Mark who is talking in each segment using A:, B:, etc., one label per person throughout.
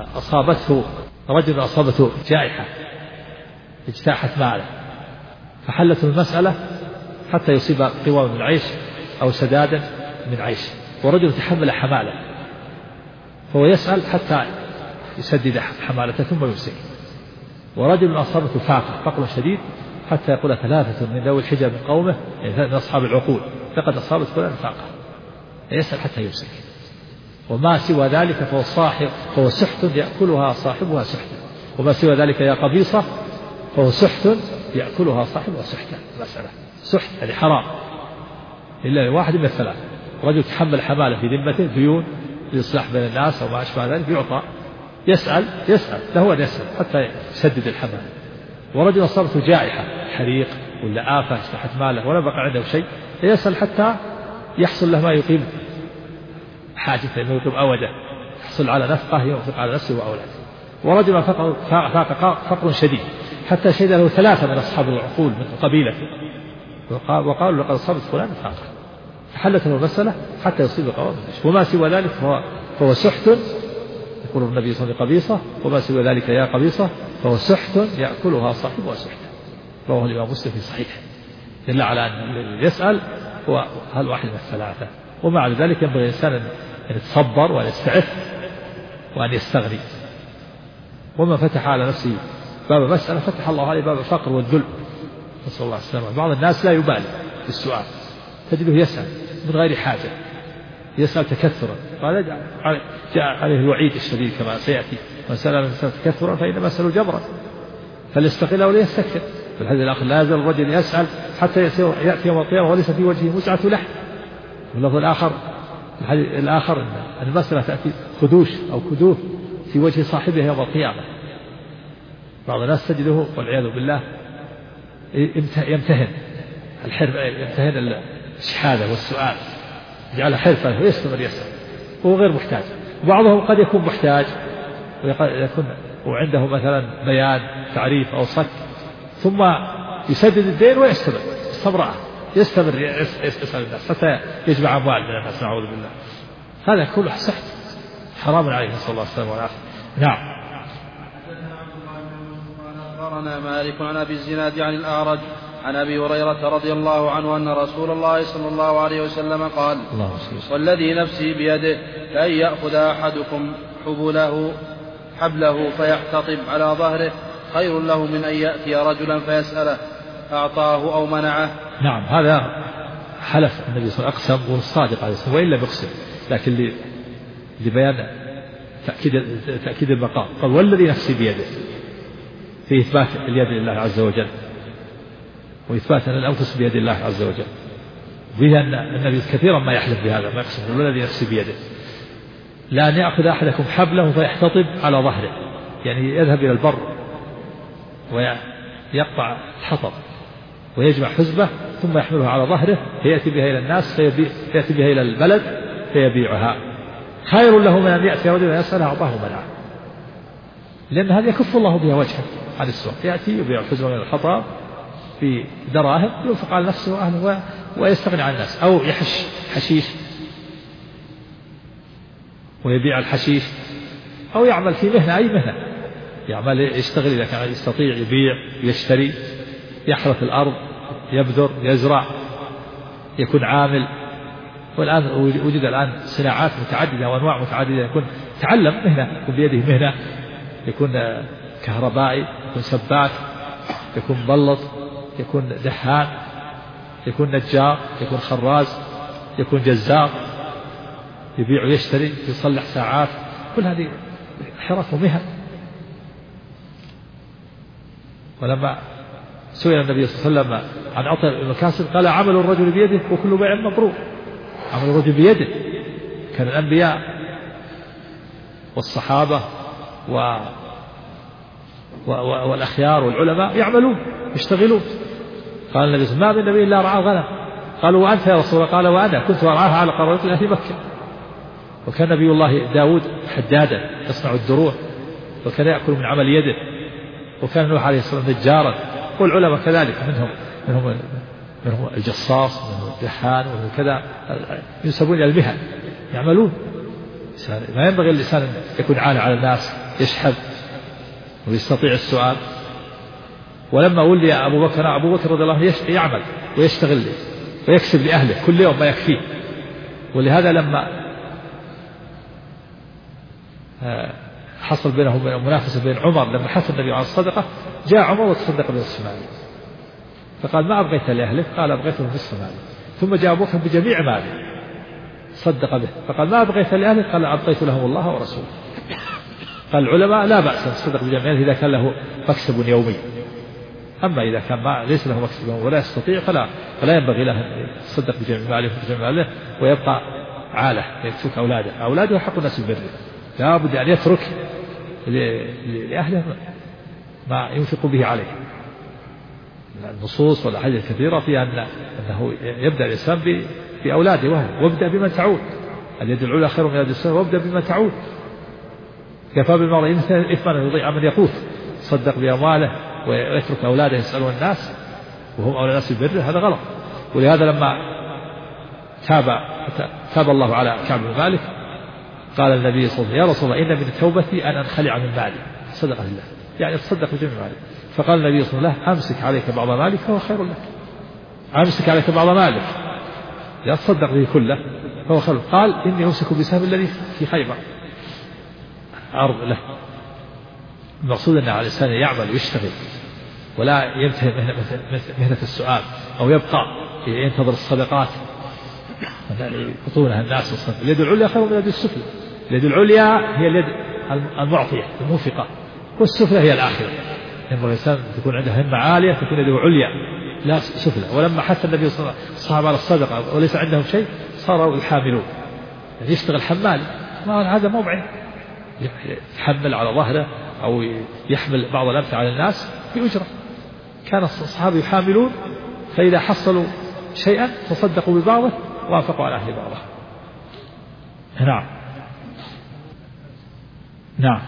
A: أصابته جائحة اجتاحت ماله، فحلت المسألة حتى يصيب قوام من عيش أو سدادا من عيش، ورجل تحمل حمالة فهو يسأل حتى يسدد حمالته ثم يمسك. ورجل أصابته فقر شديد حتى يقول 3 من ذوي الحجة من قومه، يعني من أصحاب العقول، لقد أصابت فلان فاقة، يسأل حتى يمسك. وما سوى ذلك فهو سحت يأكلها صاحبها سحتا، وما سوى ذلك يا قبيصة فهو سحت يأكلها صاحبها سحتا. مسألة سحت يعني حرام إلا واحد من الثلاث: رجل تحمل حمالة في ذمته ديون لإصلاح بين الناس أو ما أشبه ذلك يعطى، يسأل له أن يسأل حتى يسدد الحمالة. ورجل أصابته جائحة حريق ولا آفة اجتاحت ماله ولا بقى عنده شيء، يسأل حتى يحصل له ما يقيم حاجته، انه يقيم أوده، يحصل على نفقه ينفق على نفسه وأولاده. ورجل فقر شديد حتى شهد له 3 من أصحاب العقول من قبيلته وقالوا لقد أصابت فلان فاقة، فحلت له المسألة حتى يصيب قوام. وما سوى ذلك فهو سحت، يقول النبي صلى الله عليه وسلم قبيصة، وما سوى ذلك يا قبيصة فهو سحت يأكلها صاحبها سحتا. رواه الإمام مسلم في صحيحه. دل على أن يسأل هو هل واحد من الثلاثة. ومع ذلك ينبغي الإنسان أن يتصبر وأن يستعف وأن يستغني. ومن فتح على نفسه باب مسألة فتح الله عليه باب الفقر والذل، نسأل الله السلامة. بعض الناس لا يبالي بالسؤال، تجده يسأل من غير حاجة، يسأل تكثرا، قال جاء عليه الوعيد الشديد كما سيأتي: من سأل الإنسان تكثرا فإنما يسأل جبرا فليستقل ولا يستكثر. في الحديث الآخر: لا يزال الرجل يسأل حتى يأتي يوم القيامة وليس في وجهه مزعة لحم. واللفظ الآخر أن المسألة تأتي خدوش أو كدوه في وجه صاحبها يوم القيامة. بعض الناس تجده والعياذ بالله يمتهن الشهادة والسؤال، يجعل حرفة ويستمر يسأل وهو غير محتاج. وبعضهم قد يكون محتاج ويكون وعنده مثلا بيان تعريف أو صك، ثم يسدد الدين ويستمر استمرأه، يستمر يسأل الناس حتى يجمع أموال من الناس، نعوذ بالله. هذا كله سحت حرام عليه، نسأل الله السلامة والعافية. نعم.
B: أخبرنا مالك عن أبي الزناد عن الأعرج عن أبي هريرة رضي الله عنه أن رسول الله صلى الله عليه وسلم قال: والذي نفسي بيده لأن يأخذ أحدكم حبله فيحتطب على ظهره خير له من أن يأتي رجلا فيسأله أعطاه أو منعه.
A: نعم، هذا حلف النبي صلى الله عليه وسلم أقسم والصادق عليه السلام وإن لم يقسم، لكن لبيان تأكيد المقام. قال: والذي نفسي بيده، في إثبات اليد لله عز وجل وإثبات أن الأنفس بيد الله عز وجل، به أن النبي كثيرا ما يحلف بهذا، ما يقسم: والذي نفسي بيده لا أن يأخذ أحدكم حبله فيحتطب على ظهره، يعني يذهب إلى البر ويقطع الحطب ويجمع حزبه ثم يحملها على ظهره فيأتي بها إلى الناس فيأتي بها إلى البلد فيبيعها، خير له من أن يأتي رجل يسأل أعطاه منعه، لأن هذا يكف الله بها وجهه عن السوق. يأتي يبيع الحزمة من الحطب في دراهم ينفق على نفسه وأهله ويستغني عن الناس، أو يحش حشيش ويبيع الحشيش، أو يعمل في مهنة، أي مهنة يعمل يشتغل إذا كان يستطيع، يبيع يشتري، يحرث الأرض، يبذر، يزرع، يكون عامل. والآن وجد الآن صناعات متعددة وأنواع متعددة، يكون تعلم مهنة، يكون بيده مهنة، يكون كهربائي، يكون سباك، يكون مبلط، يكون دهان، يكون نجار، يكون خراز، يكون جزار، يبيع ويشتري، يصلح ساعات، كل هذه حرف ومهن. ولما سئل النبي صلى الله عليه وسلم عن عطاء بن كاسب قال: عمل الرجل بيده وكل بيع مبرور. عمل الرجل بيده، كان الأنبياء والصحابة والأخيار والعلماء يعملون يشتغلون. قال النبي صلى الله عليه وسلم: ما من نبي إلا رعى غنم. قالوا: وأنت يا رسول الله؟ قال: وأنا كنت أرعاها على قرية في مكة. وكان نبي الله داود حدادا يصنع الدروع وكان يأكل من عمل يده، وكان نوح عليه الصلاة والسلام نجارا، والعلماء كذلك، منهم الجصاص، منهم الدهان، ومنهم كذا، ينسبون إلى المهن يعملون. ما ينبغي الإنسان يكون عالة على الناس، يشحذ ويستطيع السؤال. ولما ولي أبو بكر رضي الله عنه يعمل ويشتغل ويكسب لأهله كل يوم ما يكفيه. ولهذا لما حصل بينهم منافسة بين عمر لما حث النبي على الصدقة جاء عمر وتصدق بنصف ماله، فقال ما أبغيت لأهله؟ قال أبغيته نصف ماله. ثم جاء أبو بكر بجميع ماله صدق به، فقال ما أبغيت لأهله؟ قال أبقيت لهم الله ورسوله. قال العلماء لا بأس أن يصدق بجميع إذا كان له مكسب يومي، أما إذا كان ما ليس له مكسب ولا يستطيع فلا ينبغي له أن يصدق بجميع ماله ويبقى عالة يترك أولاده حق الناس بالبر. لا بد أن يترك لأهله ما ينفق به عليه. النصوص والأحاديث الكثيرة فيها أنه يبدأ الإنسان بأولاده وابدأ بمن تعود. اليد العليا خير من اليد السفلى وابدأ بمن تعود. كفى بالمرء إثما أن يضيع من يقوت. صدق بأمواله ويترك أولاده يسألون الناس وهم أولى الناس بالبر، هذا غلط. ولهذا لما تاب الله على كعب بن مالك قال النبي صلى الله عليه وسلم يا رسول الله إن من توبتي أن أنخلع من مالي صدقة لله، يعني تصدق بجميع مالي. فقال النبي صلى الله عليه وسلم أمسك عليك بعض مالك فهو خير لك. أمسك عليك بعض مالك لا تصدق به كله فهو خير. قال إني أمسك بسهم الذي في خيبر عرض له. المقصود أن على الإنسان يعمل ويشتغل ولا ينتهي مهنة السؤال أو يبقى ينتظر الصدقات يعطونها الناس والصدقة. اليد العليا خير من اليد السفلى. اليد العليا هي اليد المعطية المنفقة، والسفلى هي الآخرة. ينبغي الإنسان تكون عنده همة عالية تكون يده عليا لا سفلى. ولما حث النبي صلى الله عليه وسلم الصحابة على الصدقة وليس عندهم شيء صاروا يحاملون، يعني يشتغل حمال، ما هذا مو بعين يحمل على ظهره أو يحمل بعض الأمتعة على الناس بأجرة. كان الصحابة يحاملون فإذا حصلوا شيئا تصدقوا ببعضه وافقوا على أهل بعضه. نعم نعم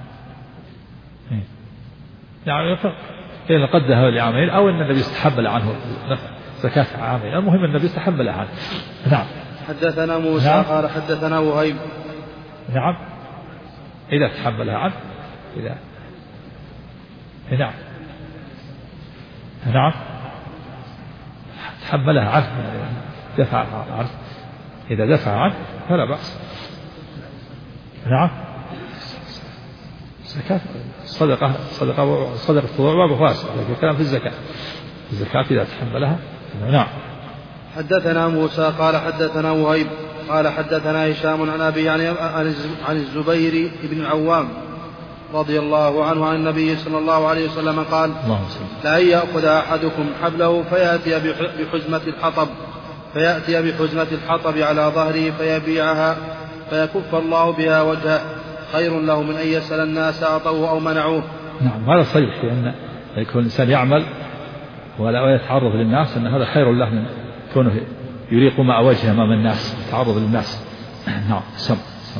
A: يعني إذا قد ذهب لعامين أو أن النبي استحمل عنه زكاة عامين، المهم النبي استحمل عنه. نعم.
B: حدثنا موسى
A: نعم.
B: قال حدثنا وهيب.
A: نعم إذا تحملها عنه إذا نعم نعم تحملها عنه دفع عنه، إذا دفع عنه فلا بأس. نعم زكاة صدقة التطوع بفاسد، لكن الكلام في الزكاة إذا تحملها. نعم.
B: حدثنا موسى قال حدثنا وهيب قال حدثنا هشام عن أبي عن الزبير بن العوام رضي الله عنه عن النبي صلى الله عليه وسلم قال لأن يأخذ أحدكم حبله فيأتي بحزمة الحطب على ظهره فيبيعها فيكف الله بها وجهه خير له من أن يسأل الناس أعطوه أو منعوه.
A: نعم هذا صحيح في أن يكون الإنسان يعمل ولا يتعرض للناس، أن هذا خير له من كونه يريق ماء وجهه أمام الناس يتعرض للناس. نعم سم.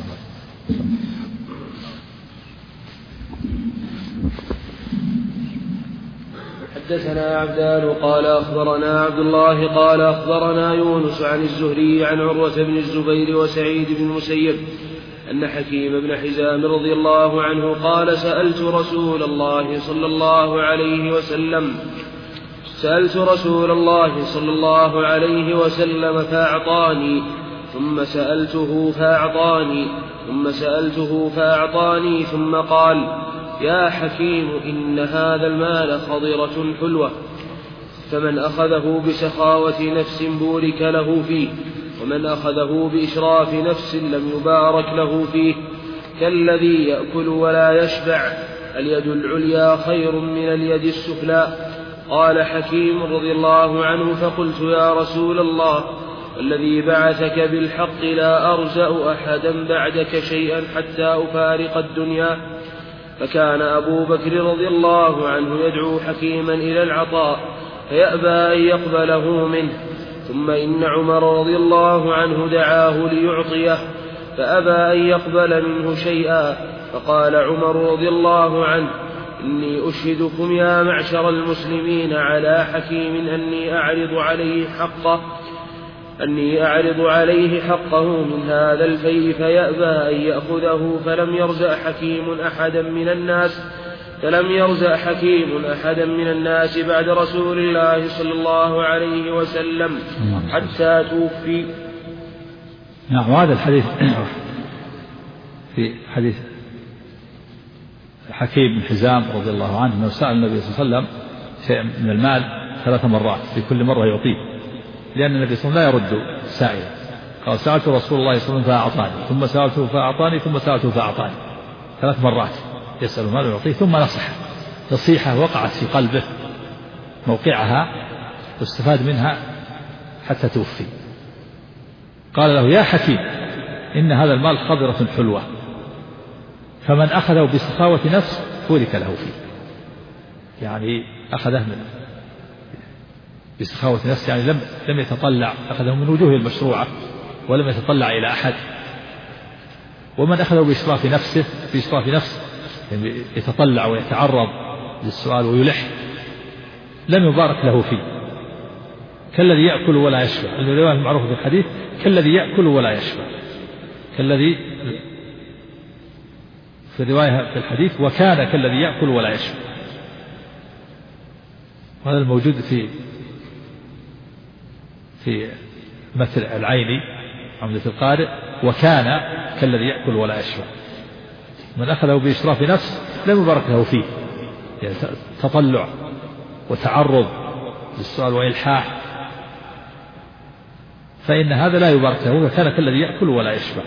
C: حدثنا عبدان قال أخبرنا عبد الله قال أخبرنا يونس عن الزهري عن عروة بن الزبير وسعيد بن المسيب أن حكيم بن حزام رضي الله عنه قال سألت رسول الله صلى الله عليه وسلم فأعطاني ثم سألته فأعطاني ثم قال يا حكيم إن هذا المال خضرة حلوة، فمن أخذه بسخاوة نفس بورك له فيه، ومن أخذه بإشراف نفس لم يبارك له فيه، كالذي يأكل ولا يشبع، اليد العليا خير من اليد السفلى. قال حكيم رضي الله عنه فقلت يا رسول الله الذي بعثك بالحق لا أرزأ أحدا بعدك شيئا حتى أفارق الدنيا. فكان أبو بكر رضي الله عنه يدعو حكيما إلى العطاء فيأبى أن يقبله منه، ثم إن عمر رضي الله عنه دعاه ليعطيه فأبى أن يقبل منه شيئا، فقال عمر رضي الله عنه إني أشهدكم يا معشر المسلمين على حكيم أني أعرض عليه حقه أني أعرض عليه حقه من هذا الفيء فيأبى أن يأخذه فلم يرزق حكيم أحدا من الناس بعد رسول الله صلى الله عليه وسلم حتى توفي.
A: نعم. وهذا الحديث في حديث حكيم بن حزام رضي الله عنه أنه سأل النبي صلى الله عليه وسلم شيء من المال 3 مرات في كل مرة يعطيه، لأن النبي صلى الله عليه وسلم لا يرد سائلا. قال سألت رسول الله صلى الله عليه وسلم فأعطاني، ثم سألته فأعطاني، ثم سألته فأعطاني. 3 مرات يسأل المال ويعطيه، ثم نصيحة وقعت في قلبه موقعها واستفاد منها حتى توفي. قال له يا حكيم إن هذا المال خضرة حلوة، فمن أخذه بسخاوة نفس بورك له فيه. يعني أخذه بسخاوة نفس، يعني لم يتطلع، أخذه من وجوه المشروعة ولم يتطلع إلى أحد. ومن أخذه بإشراف نفس يعني يتطلع ويتعرض للسؤال ويلح لم يبارك له فيه. كالذي يأكل ولا يشبع، الرواية المعروفة في الحديث كالذي يأكل ولا يشبع، كالذي في الرواية في الحديث وكان كالذي يأكل ولا يشبع. وهذا الموجود في مثل العيني عمدة القارئ وكان كالذي يأكل ولا يشبع. من أخذه بإشراف نفس لم يبارك له فيه، يعني تطلع وتعرض للسؤال وإلحاح، فإن هذا لا يبارك له، وكان كالذي يأكل ولا يشبع.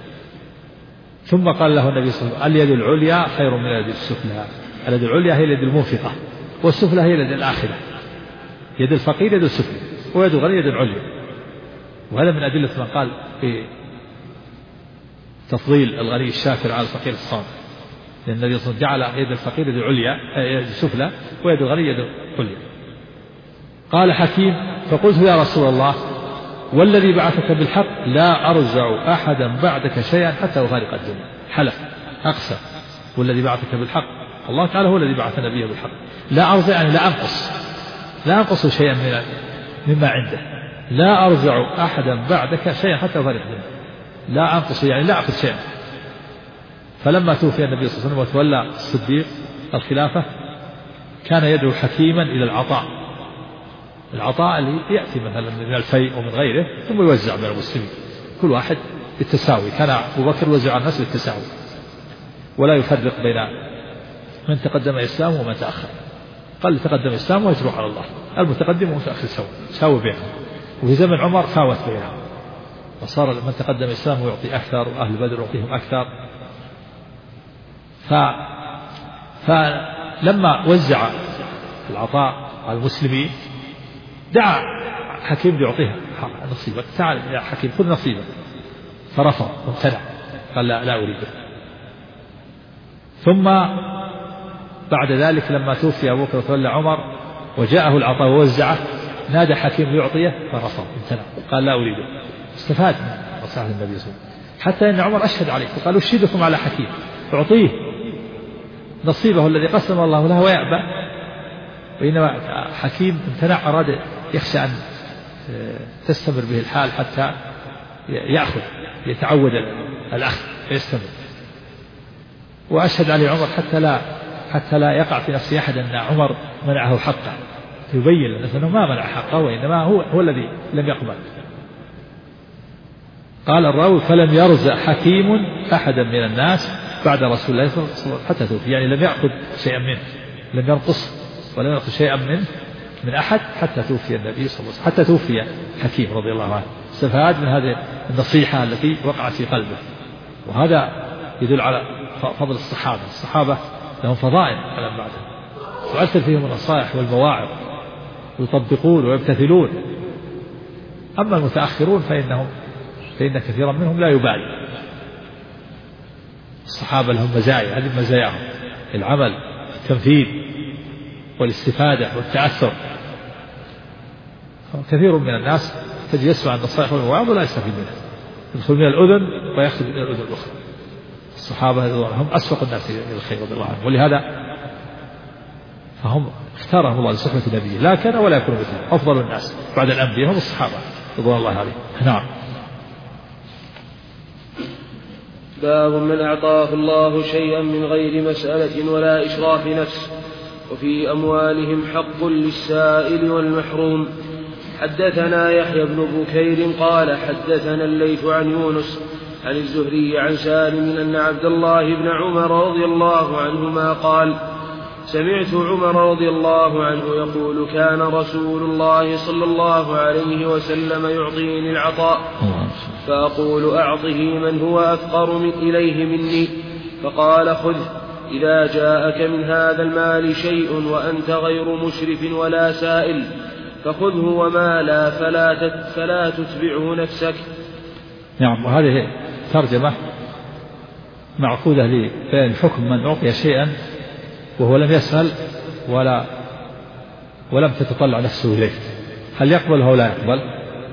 A: ثم قال له النبي صلى الله عليه وسلم اليد العليا خير من اليد السفلى. اليد العليا هي اليد المنفقة، والسفلى هي اليد الآخرة. يد الفقير يد السفلى، ويد الغني يد العليا. وهذا من أدلة من قال في تفضيل الغني الشاكر على الفقير الصابر، لأن النبي صلى الله عليه وسلم جعل يد الفقير يد العليا يد السفلى، ويد الغني يد العليا. قال حكيم فقلت يا رسول الله والذي بعثك بالحق لا أرزع أحدا بعدك شيئا حتى أفارق الدنيا. حلف أقسم والذي بعثك بالحق، الله تعالى هو الذي بعث نبيه بالحق. لا أرزع يعني لا أنقص شيئا مما عنده. لا أرزع أحدا بعدك شيئا حتى أفارق الدنيا. لا أنقص يعني لا أخذ شيئا. فلما توفي النبي صلى الله عليه وسلم وتولى الصديق الخلافة كان يدعو حكيما إلى العطاء اللي يأتي مثلا من الفيء ومن غيره ثم يوزع بين المسلمين كل واحد بالتساوي. كان أبو بكر يوزع على الناس بالتساوي ولا يفرق بين من تقدم إسلامه ومن تأخر. قال تقدم إسلامه ويجرح على الله، المتقدم والمتأخر ساوي بينهم. وفي زمن عمر فاوت بينهم، وصار من تقدم إسلامه يعطي أكثر وأهل بدر يعطيهم أكثر. فلما وزع العطاء على المسلمين دعا حكيم ليعطيه نصيبك، تعال يا حكيم خذ نصيبك، فرفض وامتنع قال لا أريده. ثم بعد ذلك لما توفي أبو بكر وتولى عمر وجاءه العطاء ووزعه نادى حكيم ليعطيه فرفض امتنع قال لا أريده. استفاد من نصيحة النبي صلى الله عليه وسلم، حتى أن عمر أشهد عليه وقال أشهدكم على حكيم أعطيه نصيبه الذي قسم الله له ويأبى. وإنما حكيم امتنع، أراد يخشى أن تستمر به الحال حتى يأخذ يتعود الأخذ فيستمر. وأشهد عليه عمر حتى لا يقع في نفس أحد أن عمر منعه حقه، يبين لنا أنه ما منع حقه وإنما هو الذي لم يقبل. قال الراوي فلم يرزق حكيم أحدا من الناس بعد رسول الله صلى الله عليه وسلم حتى توفي، يعني لم يأخذ شيئا منه، لم ينقص ولم يأخذ شيئا من أحد حتى توفي النبي صلى الله عليه وسلم، حتى توفي حكيم رضي الله عنه. استفاد من هذه النصيحة التي وقعت في قلبه. وهذا يدل على فضل الصحابة لهم فضائل على بعدهم، تؤثر فيهم النصائح والمواعظ ويطبقون ويمتثلون. أما المتأخرون فإن كثيرا منهم لا يبالي. الصحابة لهم مزايا، هذه مزاياهم العمل التنفيذ والاستفادة والتأثر. كثير من الناس تجد يسمع النصائح والمواعظ ولا يستفيد منها، يدخل من الأذن ويخرج من الأذن الأخرى. الصحابة هم أسبق الناس إلى الخير رضي الله عنهم، ولهذا فهم اختارهم الله لصحبة نبيه، لا كان ولا يكون مثله. أفضل الناس بعد الأنبياء هم الصحابة رضوان الله عليه. نعم.
C: باب من أعطاه الله شيئا من غير مسألة ولا إشراف نفس وفي أموالهم حق للسائل والمحروم. حدثنا يحيى بن بكير قال حدثنا الليث عن يونس عن الزهري عن سالم أن عبد الله بن عمر رضي الله عنهما قال سمعت عمر رضي الله عنه يقول كان رسول الله صلى الله عليه وسلم يعطيني العطاء فأقول أعطه من هو أفقر إليه مني فقال خذ إذا جاءك من هذا المال شيء وأنت غير مشرف ولا سائل فخذه وما لا فلا تتبعه نفسك.
A: نعم. وهذه ترجمة معقودة لبيان حكم من أعطي شيئا وهو لم يسأل ولم تتطلع نفسه إليه، هل يقبل أو لا يقبل؟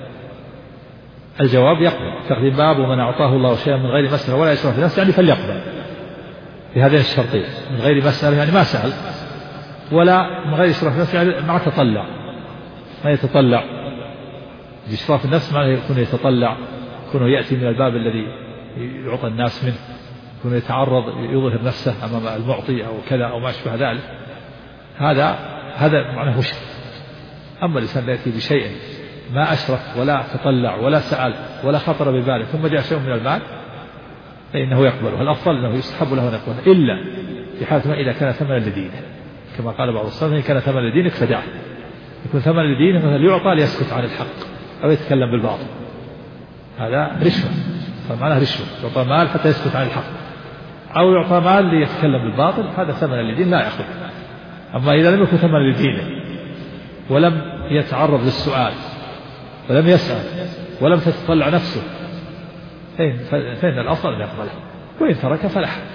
A: الجواب يقبل. تقديم باب من أعطاه الله شيئا من غير مسألة ولا يشرف نفسه يعني فليقبل بهذين الشرطين، من غير مسألة يعني ما سأل، ولا من غير إشراف نفسه يعني ما تطلع، ما يتطلع. بإشراف النفس معناه يكون يتطلع، يكون يأتي من الباب الذي يعطى الناس منه، يكون يتعرض يظهر نفسه أمام المعطي أو كذا أو ما أشبه ذلك، هذا معناه مشرك. أما الإنسان يأتي بشيء ما أشرف ولا تطلع ولا سأل ولا خطر بباله ثم جاء شيء من المال فإنه يقبله. الأفضل أنه يستحب له أن يقبله إلا في حالة ما إذا كان ثمنا لدينه، كما قال بعض السلف إن كان ثمنا لدينك فدعه. يكون ثمنا لدينه مثلا يعطى ليسكت عن الحق أو يتكلم بالباطل، هذا رشوة، فمعناه رشوة، يعطى مال حتى يسكت عن الحق، أو يعطى مال ليتكلم بالباطل، هذا ثمنا لدين لا يأخذ. أما إذا لم يكن ثمنا لدينه ولم يتعرض للسؤال ولم يسأل ولم تتطلع نفسه فإن الأفضل أن يقبله، وإن ترك فلا حرج.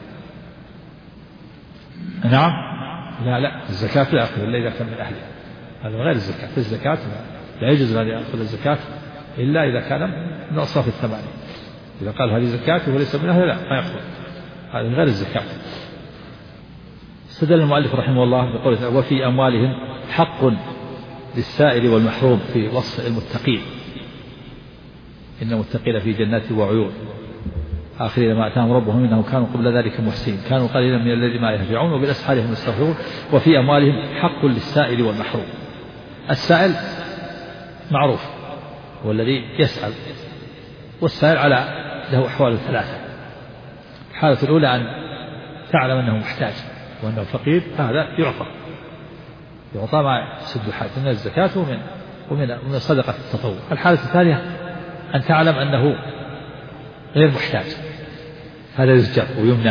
A: نعم. لا الزكاة لا يأخذ إلا إذا كان من أهلها، هذا غير الزكاة. الزكاة لا يجوز أن يأخذ الزكاة إلا إذا كان من أصناف الثمانية. إذا قال هذه زكاة وليس من أهلها لا ما يأخذ، هذا غير الزكاة. استدل المؤلف رحمه الله بقوله وفي أموالهم حق للسائل والمحروم في وصف المتقين، إن المتقين في جنات وعيون آخرين ما أتاهم ربهم إنهم كانوا قبل ذلك محسنين كانوا قليلا من الذين ما يهجعون وبالأسحار هم يستغفرون. وفي أموالهم حق للسائل والمحروم. السائل معروف هو الذي يسأل، والسائل على له أحوال ثلاثة. الحالة الأولى أن تعلم أنه محتاج وأنه فقير، هذا يعطى ما يسد حاجته من الزكاة ومن صدقة التطوع. الحالة الثانية أن تعلم أنه غير محتاج، هذا يزجر ويمنع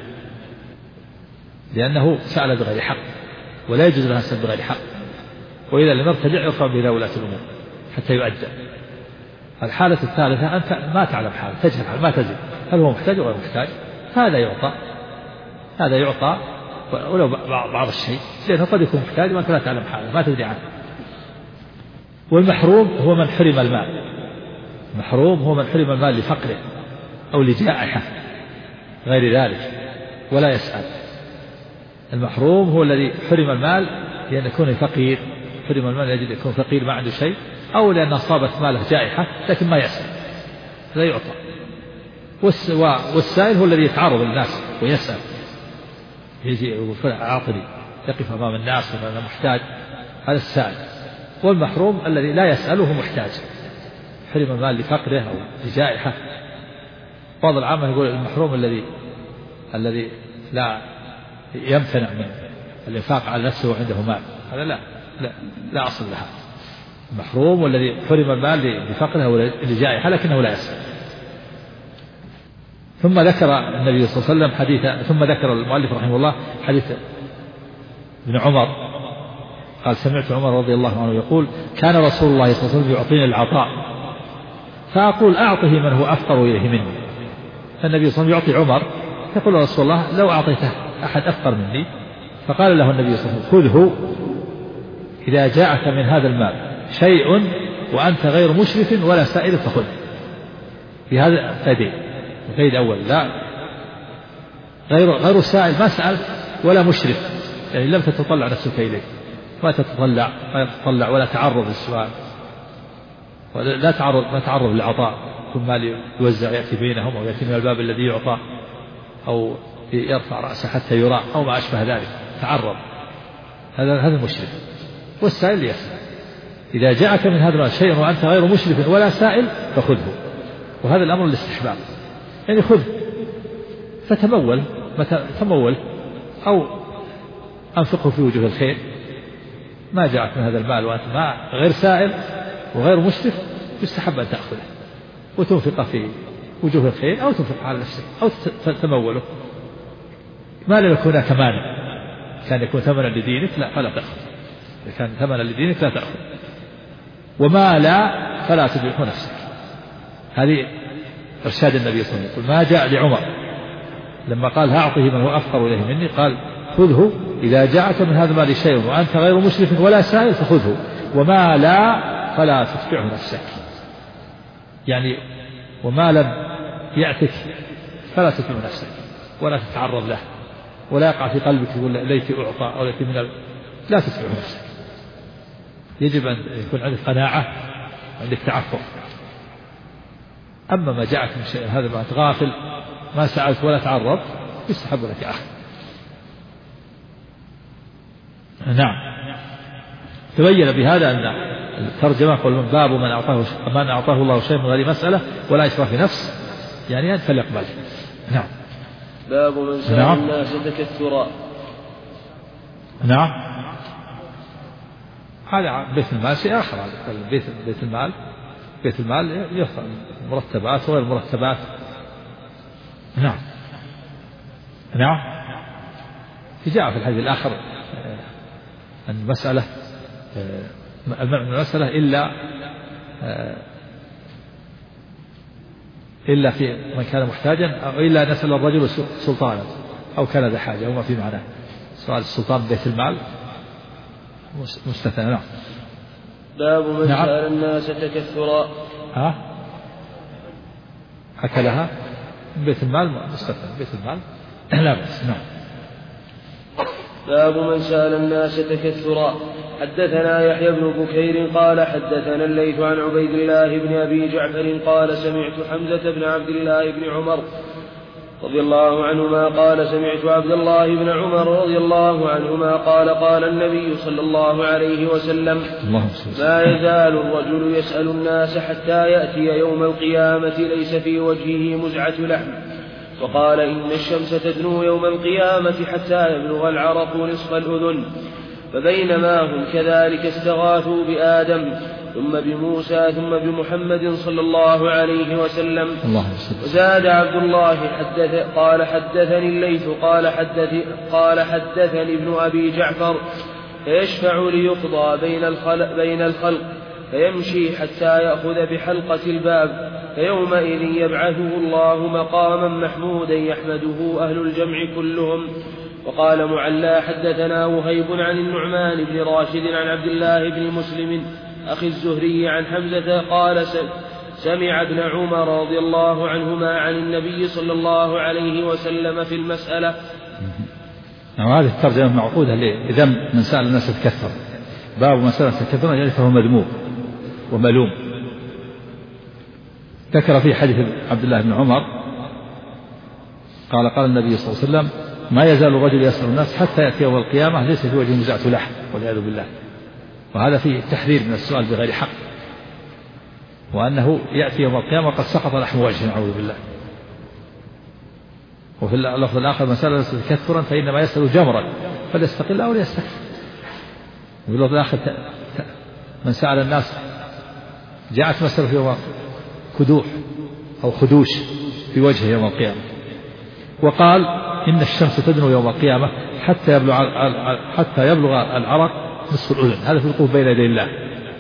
A: لأنه سأل بغير حق ولا يجوز له أن يسأل بغير حق، وإذا لم يرتجع يرفع بإلى ولاة الأمور حتى يؤدى. الحالة الثالثة أنت ما تعلم حاله، تجهل حاله ما تدري هل هو محتاج أو غير محتاج، هذا يعطى ولو بعض الشيء لأنه قد يكون محتاج وأنت لا تعلم حاله ما تدري عنه. والمحروم هو من حرم المال، المحروم هو من حرم المال لفقره أو لجائحة غير ذلك ولا يسأل. المحروم هو الذي حرم المال لأن يكون فقير، حرم المال يجد يكون فقير ما عنده شيء، أو لأن أصابت ماله جائحة لكن ما يسأل لا يعطى. والسائل هو الذي يتعرض للناس ويسأل، يجي يقول أعطني، يقف أمام الناس وأنا محتاج، هذا السائل. والمحروم الذي لا يسأله محتاج، حرم المال لفقره أو لجائحة. بعض العامة يقول المحروم الذي لا يمتنع من الإنفاق على نفسه وعنده مال، هذا لا أصل لها. المحروم والذي حرم المال لفقره أو لجائحة لكنه لا يسأل. ثم ذكر النبي صلى الله عليه وسلم حديث، ثم ذكر المؤلف رحمه الله حديث ابن عمر قال سمعت عمر رضي الله عنه يقول كان رسول الله صلى الله عليه وسلم يعطيني العطاء فأقول أعطه من هو أفقر إليه مني. فالنبي صلى الله عليه وسلم يعطي عمر يقول رسول الله لو أعطيته أحد أفقر مني، فقال له النبي صلى الله عليه وسلم خذه إذا جاءك من هذا المال شيء وأنت غير مشرف ولا سائل فخذه. في هذا فائدين، الفائد الأول لا غير سائل ما سأل ولا مشرف، يعني لم تتطلع نفسك إليه، ما تتطلع ولا تعرض للسؤال ولا تعرض للعطاء، كل مال يوزع يأتي بينهم، أو يأتي من الباب الذي يعطى، أو يرفع رأسه حتى يراع، أو ما أشبه ذلك، تعرض، هذا المشرك. والسائل يسأل، إذا جاءك من هذا المال شيء وأنت غير مشرف ولا سائل فخذه، وهذا الأمر الاستحباب، يعني خذ فتمول، تمول أو أنفقه في وجوه الخير. ما جاءك من هذا المال وأنت غير سائل وغير مشرف يستحب أن تأخذه وتنفقه في وجوه الخير، أو تنفق على نفسك، أو تموله. ما لم يكن هناك مانع، كان يكون ثمنا لدينك لا فلا تأخذ، إذا كان ثمنا لدينك لا تأخذ. وما لا فلا تبيعه نفسك. هذه إرشاد النبي صلى الله عليه وسلم. ما جاء لعمر لما قال أعطه من هو أفقر إليه مني، قال خذه إذا جاءك من هذا المال شيء وأنت غير مشرف ولا سائل فخذه، وما لا فلا تتبعه نفسك. يعني وما لم يأتك فلا تتبعه نفسك ولا تتعرض له، ولا يقع في قلبك يقول ليت أعطى أو ليت من لا تتبعه نفسك. يجب أن يكون عندك قناعة، عندك تعفف. أما ما جاءك من شيء هذا ما غافل ما سألت ولا تعرض يستحب لك أخذ. نعم. تبين بهذا أن الترجمة قل باب من أعطاه الله شيء من غير مسألة ولا إسراف في نفس، يعني أن فليقبل. نعم.
C: باب من سأل الناس تكثرا.
A: نعم. هذا بيت المال شيء آخر. بيت المال يفعل مرتبات وغير مرتبات. نعم. نعم. جاء في الحديث الآخر أن المسألة المنع من المسألة إلا في من كان محتاجا، أو إلا نسأل الرجل سلطانا أو كان ذا حاجة، وما في معناه. سؤال السلطان بيت المال مستثنى. نعم.
C: باب من سأل الناس تكثرا.
A: أكلها بيت المال مستثنى، بيت المال لا بأس. نعم.
C: باب من سأل الناس تكثرا. حدثنا يحيى بن بكير قال حدثنا الليث عن عبيد الله بن أبي جعفر قال سمعت حمزة بن عبد الله بن عمر رضي الله عنهما قال سمعت عبد الله بن عمر رضي الله عنهما قال قال النبي صلى الله عليه وسلم ما يزال الرجل يسأل الناس حتى يأتي يوم القيامة ليس في وجهه مزعة لحم. وقال إن الشمس تدنو يوم القيامة حتى يبلغ العرق نصف الأذن. فبينما هم كذلك استغاثوا بآدم ثم بموسى ثم بمحمد صلى الله عليه وسلم. وزاد عبد الله قال حدثني الليث قال حدثني ابن أبي جعفر فيشفع ليقضى بين الخلق فيمشي حتى يأخذ بحلقة الباب فيومئذ يبعثه الله مقاما محمودا يحمده أهل الجمع كلهم. وقال معلى حدثنا وهيب عن النعمان بن راشد عن عبد الله بن مسلم أخي الزهري عن حمزة قال سمع ابن عمر رضي الله عنهما عن النبي صلى الله عليه وسلم في المسألة.
A: هذه الترجمة معقودة إذا من سأل الناس تكثر. باب من سأل الناس تكثر يعني فهو مذموم وملوم. ذكر في حديث عبد الله بن عمر قال النبي صلى الله عليه وسلم ما يزال الرجل يسأل الناس حتى يأتي يوم القيامة ليس في وجهه مزعة لحم والعياذ بالله. وهذا فيه تحذير من السؤال بغير حق، وأنه يأتي يوم القيامة قد سقط لحم وجهه نعوذ بالله. وفي اللفظ الآخر من سأل الناس تكثرا فإنما يسأل جمرا فليستقل أو ليستكثر. وفي اللفظ الآخر من سأل الناس جاءت مسألة في يوم كدوح أو خدوش في وجهه يوم القيامة. وقال إن الشمس تدنو يوم القيامة حتى يبلغ العرق نصف الأذن. هذا في الوقوف بين يدي الله.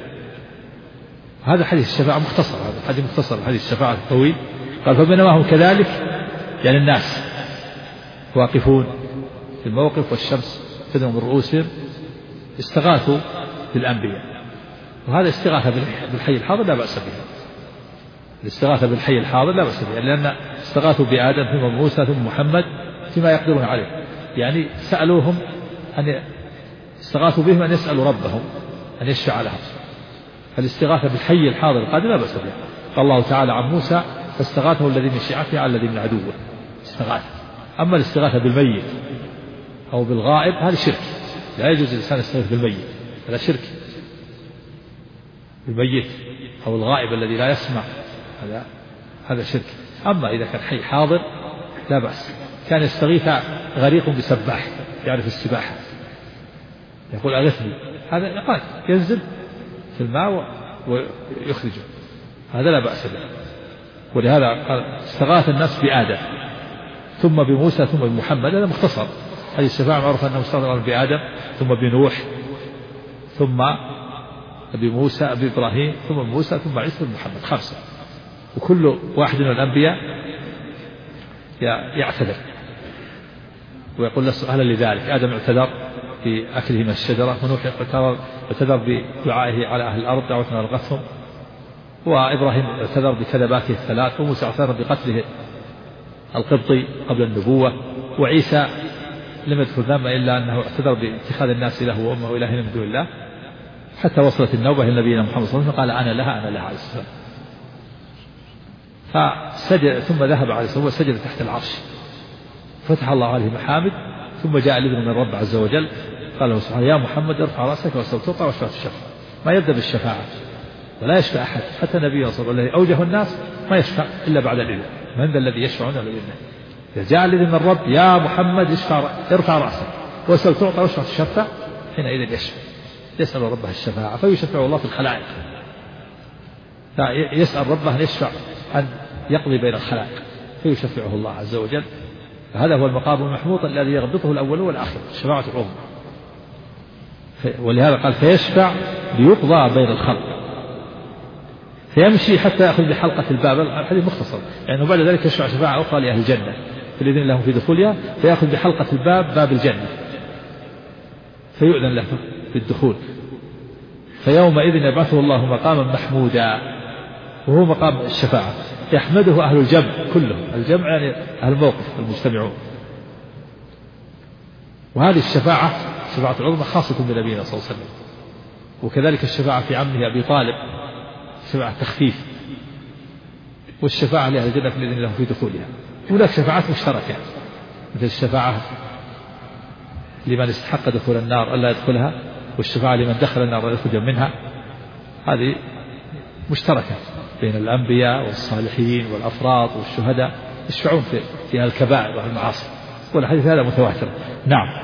A: هذا حديث الشفاعة مختصر، هذا حديث مختصر حديث الشفاعة الطويل. قال فبينما هم كذلك يعني الناس واقفون في الموقف والشمس تدنو من رؤوسهم استغاثوا بالأنبياء. وهذا استغاثة بالحي الحاضر لا بأس به. الاستغاثة بالحي الحاضر لا بأس به، لأن استغاثوا بآدم ثم موسى ثم محمد فيما يقدرون عليه. يعني سألوهم أن استغاثوا بهم أن يسألوا ربهم أن يشفع لهم. فالاستغاثة بالحي الحاضر القادم لا بأس بها. قال الله تعالى عن موسى فاستغاثه الذي من شيعته على الذي من عدوه، استغاثة. أما الاستغاثة بالميت أو بالغائب هذا شرك، لا يجوز الإنسان يستغيث بالميت، هذا شرك. بالميت أو الغائب الذي لا يسمع هذا شرك. أما إذا كان حي حاضر لا بأس. كان يستغيث غريق بسباح يعرف السباحة، يقول أغثني، هذا يقال ينزل في الماء ويخرجه، هذا لا بأس به. ولهذا قال استغاث الناس بآدم ثم بموسى ثم بمحمد، هذا مختصر. هذه الشفاعة معروف أنه استغاث بآدم ثم بنوح ثم بموسى بإبراهيم ثم بموسى ثم عيسى ثم محمد، 5. وكل واحد من الأنبياء يعتذر ويقول لست أهلا لذلك. آدم اعتذر في أكله من الشجرة، ونوح اعتذر بدعائه على أهل الأرض دعوتنا لغتهم، وإبراهيم اعتذر بكذباته 3، وموسى اعتذر بقتله القبطي قبل النبوة، وعيسى لم يدخل ذنبا إلا أنه اعتذر باتخاذ الناس إله وأمه إلهين من دون الله، حتى وصلت النوبة إلى نبينا محمد صلى الله عليه وسلم قال أنا لها عليه السلام. فسجد ثم ذهب عليه السلام وسجد تحت العرش، فتح الله عليه محامد، ثم جاء الإذن من رب عز وجل قال له سبحانه يا محمد ارفع رأسك واسأل تعطى واشفع تشفع. ما يبدأ بالشفاعة ولا يشفع أحد، حتى النبي صلى الله عليه وسلم أوجه الناس ما يشفع إلا بعد الإذن. من ذا الذي يشفع إلا بإذنه؟ إذا جاء الإذن من الرب يا محمد ارفع رأسك واسأل تعطى واشفع تشفع، حينئذ يسأل ربه الشفاعة فيشفع الله في الخلائق، فيسأل ربه أن يشفع أن يقضي بين الخلائق فيشفعه الله عز وجل. هذا هو المقام المحمود الذي يغبطه الأول والآخر، الشفاعة العظمى. ولهذا قال فيشفع ليقضى بين الخلق، فيمشي حتى يأخذ بحلقة الباب. الحديث مختصر يعني بعد ذلك يشفع شفاعة أخرى لأهل الجنة فالإذن لهم في دخولها، فيأخذ بحلقة الباب باب الجنة فيؤذن له بالدخول، فيومئذ يبعثه الله مقاما محمودا، وهو مقام الشفاعة يحمده أهل الجمع كلهم. الجمع يعني أهل الموقف المجتمعون. وهذه الشفاعة شفاعة العظمى خاصة بنبينا صلى الله عليه وسلم. وكذلك الشفاعة في عمه أبي طالب شفاعة تخفيف، والشفاعة لأهل الجنة الذين لهم في دخولها. هناك شفاعات مشتركة مثل الشفاعة لمن استحق دخول النار ألا يدخلها، والشفاعة لمن دخل النار يخرج منها. هذه مشتركة بين الأنبياء والصالحين والأفراط والشهداء، يشفعون في الكبائر والمعاصي، والحديث هذا متواتر. نعم.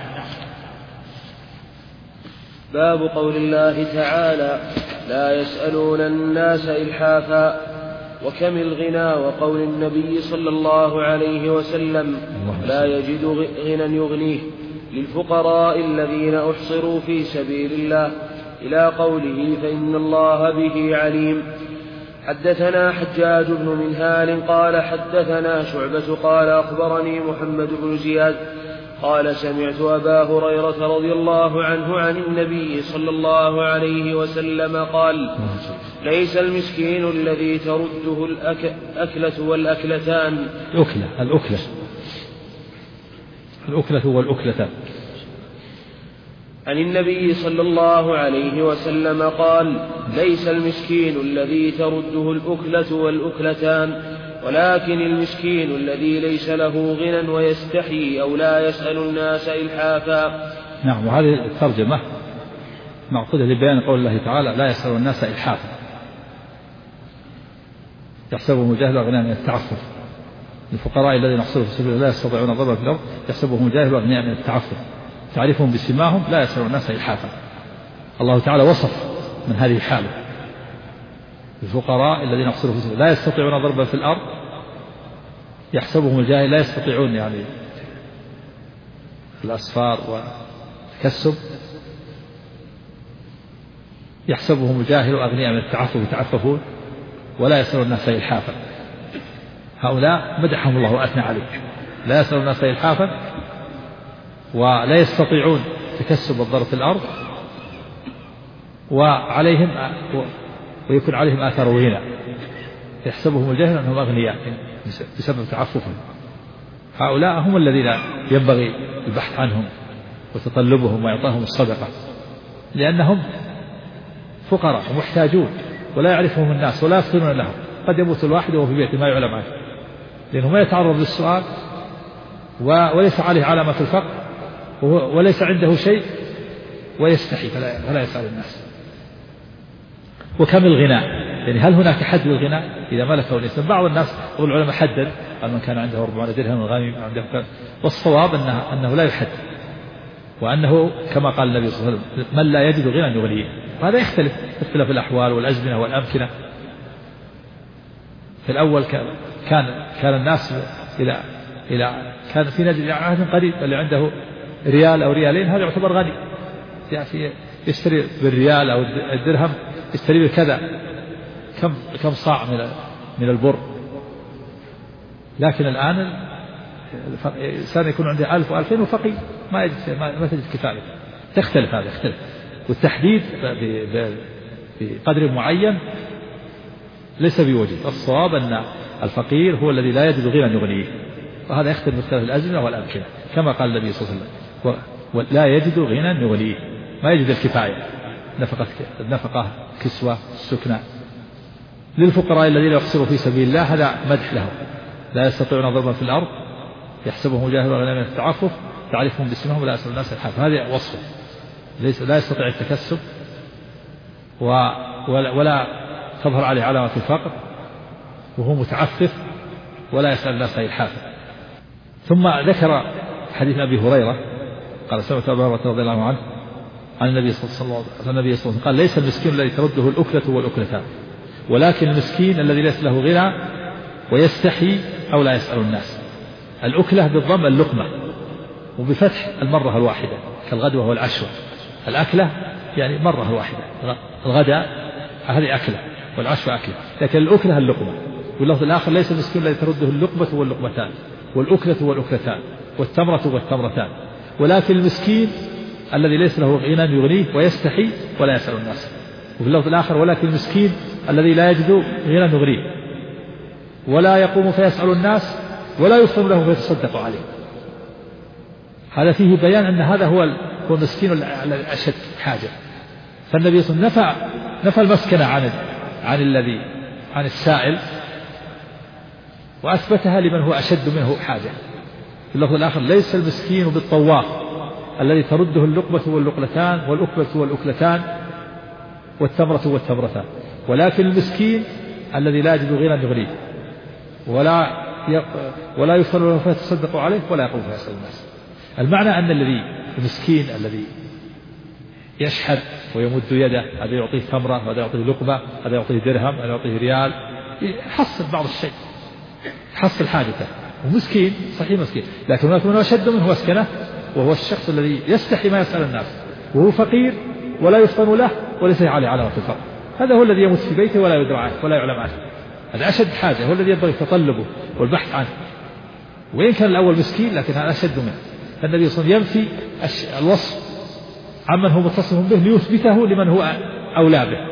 C: باب قول الله تعالى لا يسألون الناس إلحافا، وكم الغنى، وقول النبي صلى الله عليه وسلم لا يجد غنى يغنيه للفقراء الذين أحصروا في سبيل الله إلى قوله فإن الله به عليم. حدثنا حجاج بن منهال قال حدثنا شعبة قال أخبرني محمد بن زياد قال سمعت أبا هريرة رضي الله عنه عن النبي صلى الله عليه وسلم قال ليس المسكين الذي ترده الأكلة والأكلتان.
A: الأكلة والأكلتان.
C: عن النبي صلى الله عليه وسلم قال ليس المسكين الذي ترده الأكلة والأكلتان، ولكن المسكين الذي ليس له غنى ويستحيي أو لا يسأل الناس إلحافا.
A: نعم. وهذه الترجمة معقودة لبيان قول الله تعالى لا يسأل الناس إلحافا، يحسبهم الجاهل أغنياء من التعفف. الفقراء الذين يحصلوا في سبيل الله لا يستطيعون ضربا في الأرض يحسبهم الجاهل أغنياء من التعفف، تعرفهم بسماهم لا يسألون الناس إلحافا. الله تعالى وصف من هذه الحالة الفقراء الذين يحصلوا في سبيل الله لا يستطيعون ضربا في الأرض يحسبهم الجاهل، لا يستطيعون يعني الأسفار والتكسب، يحسبهم الجاهل أغنياء من التعفف يتعففون ولا يسألون الناس إلحافا. هؤلاء مدحهم الله وأثنى عليه، لا يسألون الناس إلحافا ولا يستطيعون تكسب الضرب في الأرض، ويكون عليهم آثار غنى، يحسبهم الجاهل أنهم أغنياء بسبب تعففهم. هؤلاء هم الذين ينبغي البحث عنهم وتطلبهم وإعطاهم الصدقة، لأنهم فقراء ومحتاجون ولا يعرفهم الناس ولا يفطنون لهم، قد يموت الواحد وهو في بيته ما يعلم عنه، لأنه ما يتعرض للسؤال وليس عليه علامة الفقر وليس عنده شيء ويستحي فلا يسأل الناس. وكم الغناء، يعني هل هناك حد للغناء إذا ملكه الإنسان؟ بعض الناس والعلماء حدد قال من كان عنده 400 درهم الغني عنده، والصواب أنه لا يحد، وأنه كما قال النبي صلى الله عليه وسلم من لا يجد غنى يغنيه. وهذا يختلف اختلاف الأحوال والأزمنة والأمكنة. في الأول كان الناس إلى كان في نجد عهد قريب اللي عنده ريال أو ريالين هذا يعتبر غني، يعني يشتري بالريال أو الدرهم يشتري بكذا كم صاع من البر. لكن الآن الإنسان يكون عنده 1000 و2000 وفقير ما تجد كفاية. تختلف هذا يختلف، والتحديد بقدر معين ليس بوجه. الصواب أن الفقير هو الذي لا يجد غنى يغنيه، وهذا يختلف باختلاف الأزمنة والأمكنة كما قال النبي صلى الله عليه وسلم ولا يجد غنى يغنيه، ما يجد الكفاية، نفقة كسوة سكنة. للفقراء الذين يحصروا في سبيل الله هذا مدح لهم، لا يستطيعون ضربا في الأرض يحسبهم جاهل وغنى من التعفف تعرفهم باسمهم ولا يسأل الناس الحافة. هذا وصفه لا يستطيع التكسب ولا تظهر عليه علامة الفقر وهو متعفف ولا يسأل الناس الحافة. ثم ذكر حديث أبي هريرة قال سمعت أبا هريرة رضي الله عنه عن النبي صلى الله عليه وسلم قال ليس المسكين الذي ترده الأكلة والأكلتان ولكن المسكين الذي ليس له غنى ويستحي أو لا يسأل الناس. الأكلة بالضم اللقمة وبفتح المرة الواحدة كالغدوة والعشوة. الأكلة يعني مرة واحدة، الغداء هذه أكلة والعشوة أكلة، لكن الأكلة اللقمة. واللفظ الآخر ليس المسكين الذي ترده اللقمة واللقمتان والأكلة والأكلتان والتمرة والتمرتان ولكن المسكين الذي ليس له غنى يغنيه ويستحي ولا يسأل الناس. وفي اللفظ الآخر ولكن المسكين الذي لا يجد غنى يغنيه ولا يقوم فيسأل الناس ولا يفطن له فيتصدق عليه. هذا فيه بيان أن هذا هو المسكين الأشد حاجة. فالنبي صلى الله عليه وسلم نفى المسكنة عن السائل وأثبتها لمن هو أشد منه حاجة. في اللفظ الآخر ليس المسكين بالطواف الذي ترده اللقمة واللقلتان والأكلة والأكلتان والتمرة والتمرتان ولكن المسكين الذي لا يجد غنى يغنيه ولا يفطن له فيتصدق عليه ولا يقوم فيسأل الناس. المعنى أن المسكين الذي يشحذ ويمد يده هذا يعطيه تمرة وهذا يعطيه لقمة هذا يعطيه درهم هذا يعطيه ريال يحصل بعض الشيء يحصل حاجته ومسكين صحيح مسكين. لكن هناك من أشد منه مسكنة وهو الشخص الذي يستحي ما يسأل الناس وهو فقير ولا يفطن له وليس عليه علامة الفقر. هذا هو الذي يموت في بيته ولا يدرى عنه ولا يعلم عنه. هذا أشد حاجة هو الذي ينبغي تطلبه والبحث عنه. وإن كان الأول مسكين لكن هذا أشد منه. النبي صلى الله عليه وسلم ينفي الوصف عمن هو متصف به ليثبته لمن هو أولى به.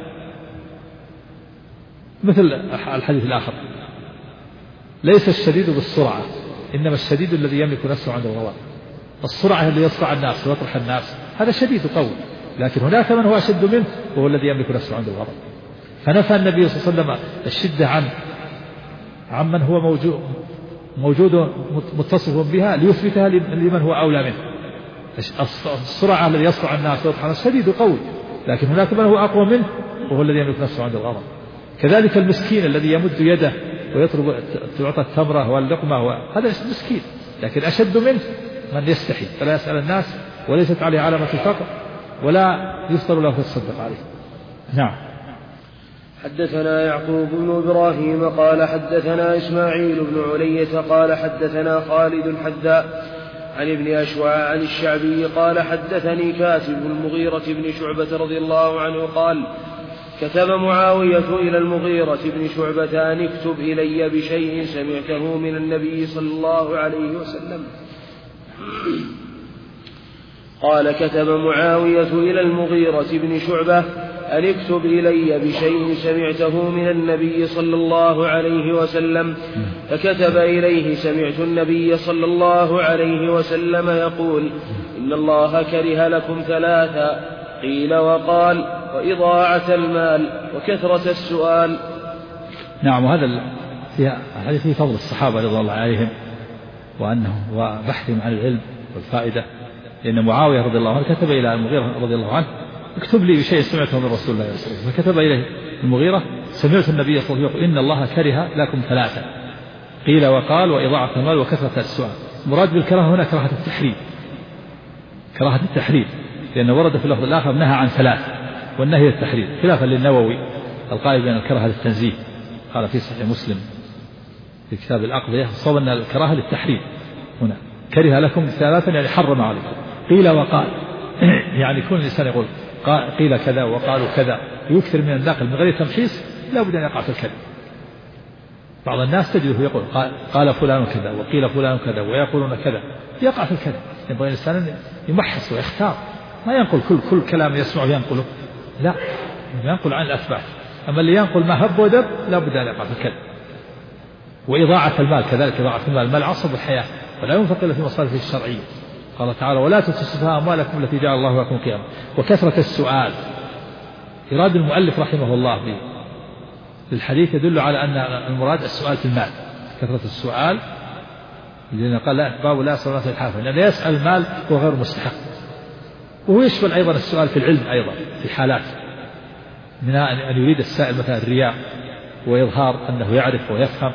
A: مثل الحديث الآخر ليس الشديد بالسرعة إنما الشديد الذي يملك نفسه عند الغضب. السرعة اللي يصرع الناس ويطرح الناس هذا شديد قوي، لكن هناك من هو أشد منه وهو الذي يملك نفسه عند الغضب. فنفى النبي صلى الله عليه وسلم الشدة عمن هو موجود متصف بها ليثبتها لمن هو أولى منه. السرعة الذي يصرع الناس ويطرح الناس شديد قوي، لكن هناك من هو أقوى منه وهو الذي يملك نفسه عند الغضب. كذلك المسكين الذي يمد يده ويطلب تعطى التمرة واللقمة هذا مسكين، لكن أشد منه من يستحي فلا يسأل الناس وليست عليه علامة الفقر ولا يفطر له فيتصدق عليه. نعم.
C: حدثنا يعقوب بن إبراهيم قال حدثنا إسماعيل بن علية قال حدثنا خالد الحذاء عن ابن أشوع عن الشعبي قال حدثني كاتب المغيرة بن شعبة رضي الله عنه قال كتب معاوية إلى المغيرة بن شعبة أن اكتب إلي بشيء سمعته من النبي صلى الله عليه وسلم. قال كتب معاوية إلى المغيرة بن شعبة أن اكتب إلي بشيء سمعته من النبي صلى الله عليه وسلم فكتب إليه سمعت النبي صلى الله عليه وسلم يقول إن الله كره لكم ثلاثا قيل وقال وإضاعة المال وكثرة السؤال.
A: نعم. وهذا فيها الحديث فيه فضل الصحابة رضي الله عليهم وبحثهم عن العلم والفائدة، لأن معاوية رضي الله عنه كتب إلى المغيرة رضي الله عنه اكتب لي بشيء سمعته من رسول الله صلى الله عليه وسلم، فكتب إليه المغيرة سمعت النبي صلى الله عليه وسلم إن الله كره لكم ثلاثة قيل وقال وإضاعة المال وكثرة السؤال. المراد بالكراهة هنا كراهة التحريم، كراهة التحريم، لأن ورد في اللفظ الآخر نهى عن ثلاث والنهي للتحريم، خلافا للنووي القائل بأن الكراهة للتنزيه، قال في صحيح مسلم في كتاب الأقضية صوب أن الكراهة للتحريم، هنا كره لكم ثلاثا يعني حرم عليكم. قيل وقال يعني كل الإنسان يقول قيل كذا وقالوا كذا، يكثر من النقل من غير تمحيص لا بد أن يقع في الكذب. بعض الناس تجده يقول قال فلان كذا وقيل فلان كذا ويقولون كذا، يقع في الكذب. ينبغي الإنسان يمحص ويختار، ما ينقل كل كلام يسمعه ينقله، لا، ينقل عن الأثبات. أما اللي ينقل ما هب ودب لا بد أن يقع في الكذب. وإضاعة المال كذلك، إضاعة المال عصب الحياة ولا ينفق إلا في مصالحه الشرعية. قال تعالى ولا تسفها أموالكم التي جعل الله لكم قياما. وكثرة السؤال، إراد المؤلف رحمه الله للحديث يدل على أن المراد السؤال في المال، كثرة السؤال، لأن قال لا باب لا صلاة في الحافة، لأن يسأل المال هو غير مستحق. وهو يشمل أيضا السؤال في العلم أيضا في حالات، منها أن يريد السائل مثلا الرياء ويظهر أنه يعرف ويفهم،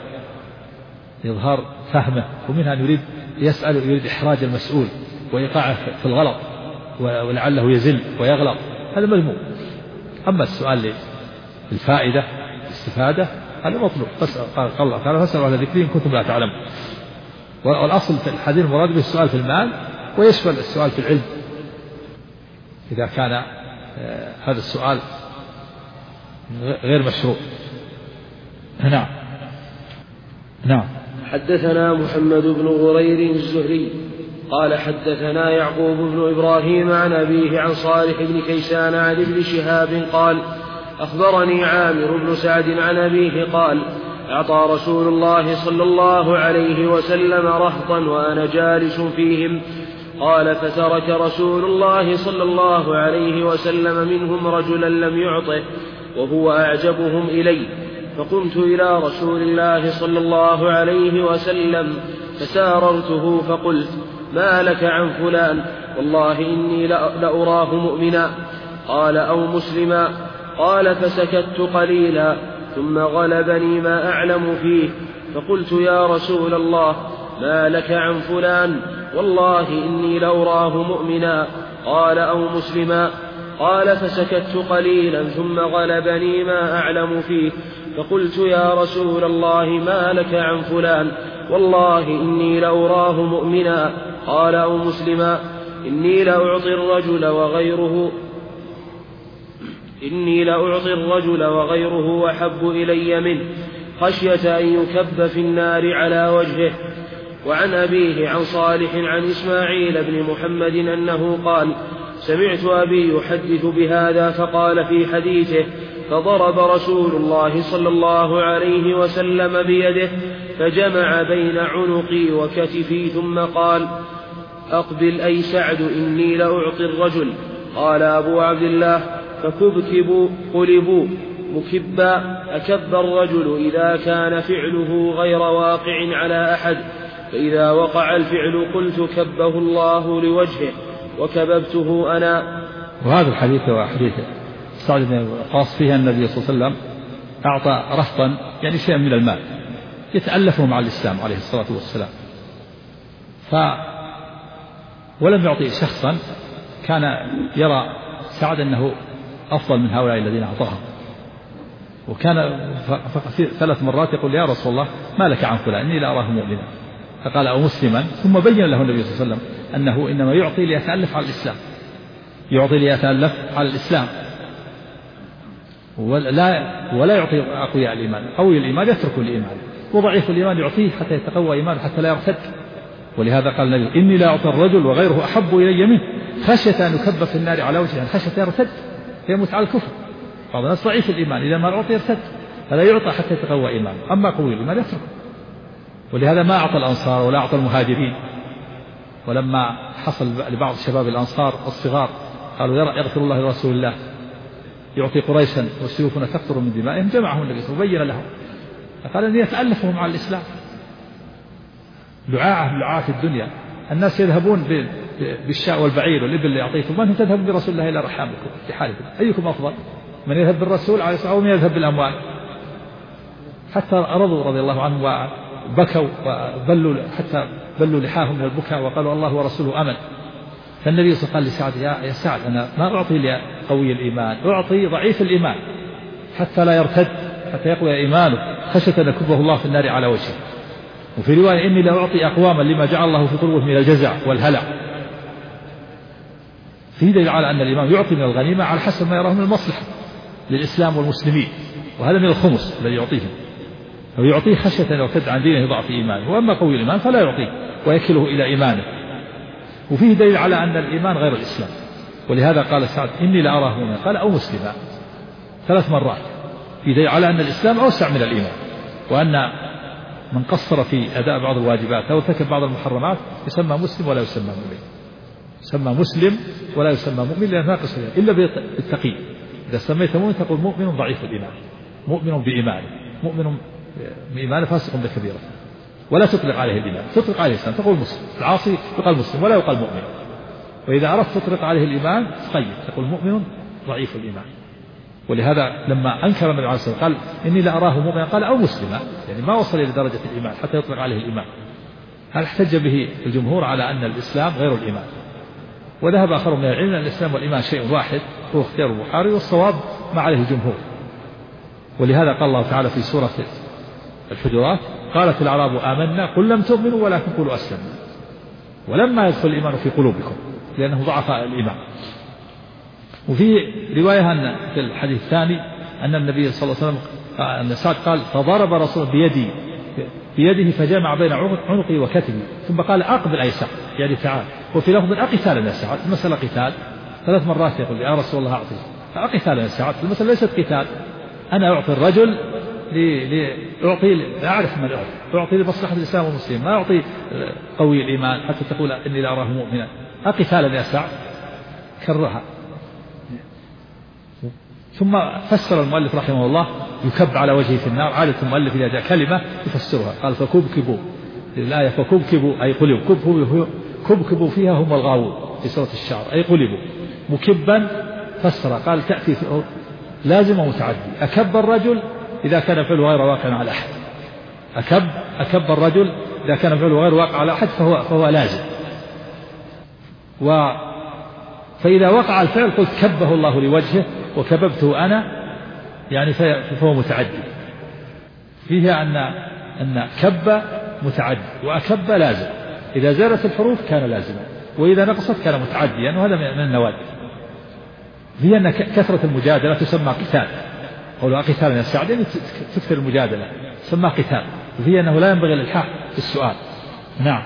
A: يظهر فهمه، ومنها أن يريد يسأل ويريد إحراج المسؤول وإيقاعه في الغلط ولعله يزل ويغلط، هذا مذموم. أما السؤال للفائدة الاستفادة هذا مطلوب، بس قال الله تعالى فاسألوا أهل الذكر إن كنتم لا تعلمون. والأصل في الحديث المراد به السؤال في المال، ويشمل السؤال في العلم إذا كان هذا السؤال غير مشروع. نعم.
C: حدثنا محمد بن غرير الزهري قال حدثنا يعقوب بن إبراهيم عن أبيه عن صالح بن كيسان عن ابن شهاب قال أخبرني عامر بن سعد عن أبيه قال أعطى رسول الله صلى الله عليه وسلم رهطا وأنا جالس فيهم، قال فترك رسول الله صلى الله عليه وسلم منهم رجلا لم يعطه وهو أعجبهم إلي، فقمت إلى رسول الله صلى الله عليه وسلم فساررته فقلت ما لك عن فلان والله إني لأراه مؤمنا، قال أو مسلما، قال فسكت قليلا ثم غلبني ما أعلم فيه، فقلت يا رسول الله ما لك عن فلان والله إني لأراه مؤمنا، قال أو مسلما، قال فسكت قليلا ثم غلبني ما أعلم فيه، فقلت يا رسول الله ما لك عن فلان والله إني لأراه مؤمنا، قال أو مسلما، إني لأعطي الرجل وغيره أحب إلي منه خشية أن يكب في النار على وجهه. وعن أبيه عن صالح عن إسماعيل بن محمد أنه قال سمعت أبي يحدث بهذا فقال في حديثه فضرب رسول الله صلى الله عليه وسلم بيده فجمع بين عنقي وكتفي ثم قال أقبل أي سعد إني لأعطي الرجل. قال أبو عبد الله فكبكبوا قلبوا مكبا، أكب الرجل إذا كان فعله غير واقع على أحد، فإذا وقع الفعل قلت كبه الله لوجهه وكببته أنا.
A: وهذا الحديث هو حديث سعد بن وقاص فيها النبي صلى الله عليه وسلم أعطى رهطا يعني شيئا من المال يتألفه مع الإسلام عليه الصلاة والسلام، ولم يعطي شخصا كان يرى سعد أنه أفضل من هؤلاء الذين أعطاهم، وكان ثلاث مرات يقول يا رسول الله ما لك عن فلان إني لأراه مؤمنا، فقال أو مسلما، ثم بين له النبي صلى الله عليه وسلم أنه إنما يعطي ليتألف على الإسلام، يعطي ليتألف على الإسلام، ولا يعطي أقوياء الإيمان، قوي الإيمان يترك الإيمان، وضعيف الإيمان يعطيه حتى يتقوى إيمانه حتى لا يرتد. ولهذا قال النبي إني لا أعطي الرجل وغيره أحب إلي منه خشية أن يكب في النار على وجهه، خشية يرتد فيموت على الكفر. بعض الناس ضعيف الإيمان إذا ما أعطي يرتد، فلا يعطى حتى يتقوى إيمانه، أما قوي الإيمان يترك. ولهذا ما أعطى الأنصار ولا أعطى المهاجرين. ولما حصل لبعض شباب الأنصار الصغار قالوا يغفر الله لرسول الله يعطي قريشا والسيوف تقطر من دمائهم جمعهم النبي صلى الله عليه وسلم وبين لهم، فقال أن يتألفهم على الإسلام. لعاعة الدنيا، الناس يذهبون بالشاء والبعير والإبل اللي يعطيكم، وأنتم تذهبون برسول الله إلى رحامكم في حالكم، أيكم أفضل؟ من يذهب بالرسول عليه الصلاة والسلام ومن يذهب بالأموال؟ حتى رضوا رضي الله عنهم وبكوا وبلوا حتى بلوا لحاهم من البكاء وقالوا الله ورسوله أمن. فالنبي صلى الله عليه وسلم قال لسعد يا سعد أنا ما أعطي لقوي الإيمان، أعطي ضعيف الإيمان حتى لا يرتد، حتى يقوي إيمانه خشية أن يكبه الله في النار على وجهه. وفي رواية إني لا أعطي أقواما لما جعل الله في قلوبهم من الجزع والهلع. فيه دليل على أن الإمام يعطي من الغنيمة على حسب ما يراه من المصلحة للإسلام والمسلمين، وهذا من الخمس الذي يعطيهم، أو يعطيه خشية أن يرتد عن دينه ضعف إيمانه. وأما قوي الإيمان فلا يعطيه ويكله إلى إيمانه. وفيه دليل على أن الإيمان غير الإسلام، ولهذا قال سعد إني لأراه مؤمنا، قال أو مسلما 3 مرات. في دليل على أن الإسلام أوسع من الإيمان، وأن من قصر في أداء بعض الواجبات أو ارتكب بعض المحرمات يسمى مسلم ولا يسمى مؤمن، يسمى مسلم ولا يسمى مؤمن لأنه ناقص إلا بالتقي. إذا سميت مؤمن تقول مؤمن ضعيف الإيمان، مؤمن بإيمانه، مؤمن بإيمانه فاسق بكبيرة، ولا تطلق عليه الإيمان، تطلق عليه الإسلام تقول مسلم. العاصي يقال مسلم ولا يقال مؤمن. وإذا أردت تطلق عليه الإيمان تقيد تقول مؤمن ضعيف الإيمان. ولهذا لما أنكر النبي عليه الصلاة والسلام قال إني لأراه مؤمنا، قال أو مسلما، يعني ما وصل إلى درجة الإيمان حتى يطلق عليه الإيمان. هل احتج به الجمهور على أن الإسلام غير الإيمان، وذهب آخر من العلم أن الإسلام والإيمان شيء واحد، هو اختيار البخاري، والصواب ما عليه الجمهور. ولهذا قال الله تعالى في سورة الحجرات قالت الأعراب آمنا قل لم تؤمنوا ولكن قولوا أسلمنا ولما يدخل الإيمان في قلوبكم، لأنه ضعف الإيمان. وفي رواية أن في الحديث الثاني أن النبي صلى الله عليه وسلم أن سعد قال فضرب رسول بيده فجمع بين عنقي وكتفي ثم قال أقبل أي سعد، يعني تعال. وفي لفظ أقتال يا سعد، المسألة قتال 3 مرات يقول يا رسول الله أعطي أقتال يا سعد، المسألة ليست قتال، أنا أعطي الرجل أعطي أعرف من أعطي لمصلحة الإسلام والمسلمين، ما أعطي قوي الإيمان حتى تقول إني لا أراه مؤمنا. أقتال يا سعد كرها. ثم فسر المؤلف رحمه الله يكب على وجهه في النار. عادة المؤلف إذا جاء كلمة يفسرها، قال فكبكبوا الآية فكبكبوا أي قلبوا، كبكبوا فيها هم الغاوون في سورة الشعر أي قلبوا. مكبا فسر قال تأتي لازم ومتعدي، أكب الرجل إذا كان فعله غير واقع على أحد، أكب الرجل إذا كان فعله غير واقع على أحد فهو لازم. فإذا وقع الفعل قلت كبه الله لوجهه وكببته أنا، يعني فهو متعدي. فيها أن كب متعدي وأكب لازم، إذا زادت الحروف كان لازما، وإذا نقصت كان متعديا، وهذا من النوادر. فيها أن كثرة المجادلة تسمى قتال، قولوا قتال يا سعد يعني تكثر المجادلة تسمى قتال. وفيها أنه لا ينبغي الإلحاح في السؤال. نعم.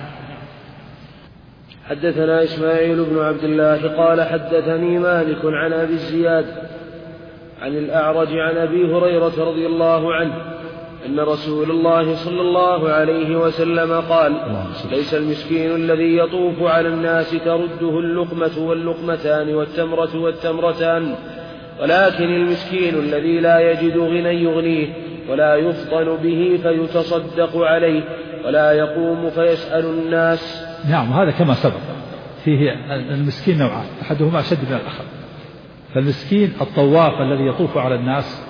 C: حدثنا إسماعيل بن عبد الله قال حدثني مالك عن أبي الزياد عن الأعرج عن أبي هريرة رضي الله عنه أن رسول الله صلى الله عليه وسلم قال ليس المسكين الذي يطوف على الناس ترده اللقمة واللقمتان والتمرة والتمرتان، ولكن المسكين الذي لا يجد غنى يغنيه ولا يفطن به فيتصدق عليه ولا يقوم فيسأل الناس.
A: نعم، هذا كما سبق. فيه المسكين نوعان، أحدهما أشد من الآخر. فالمسكين الطواف الذي يطوف على الناس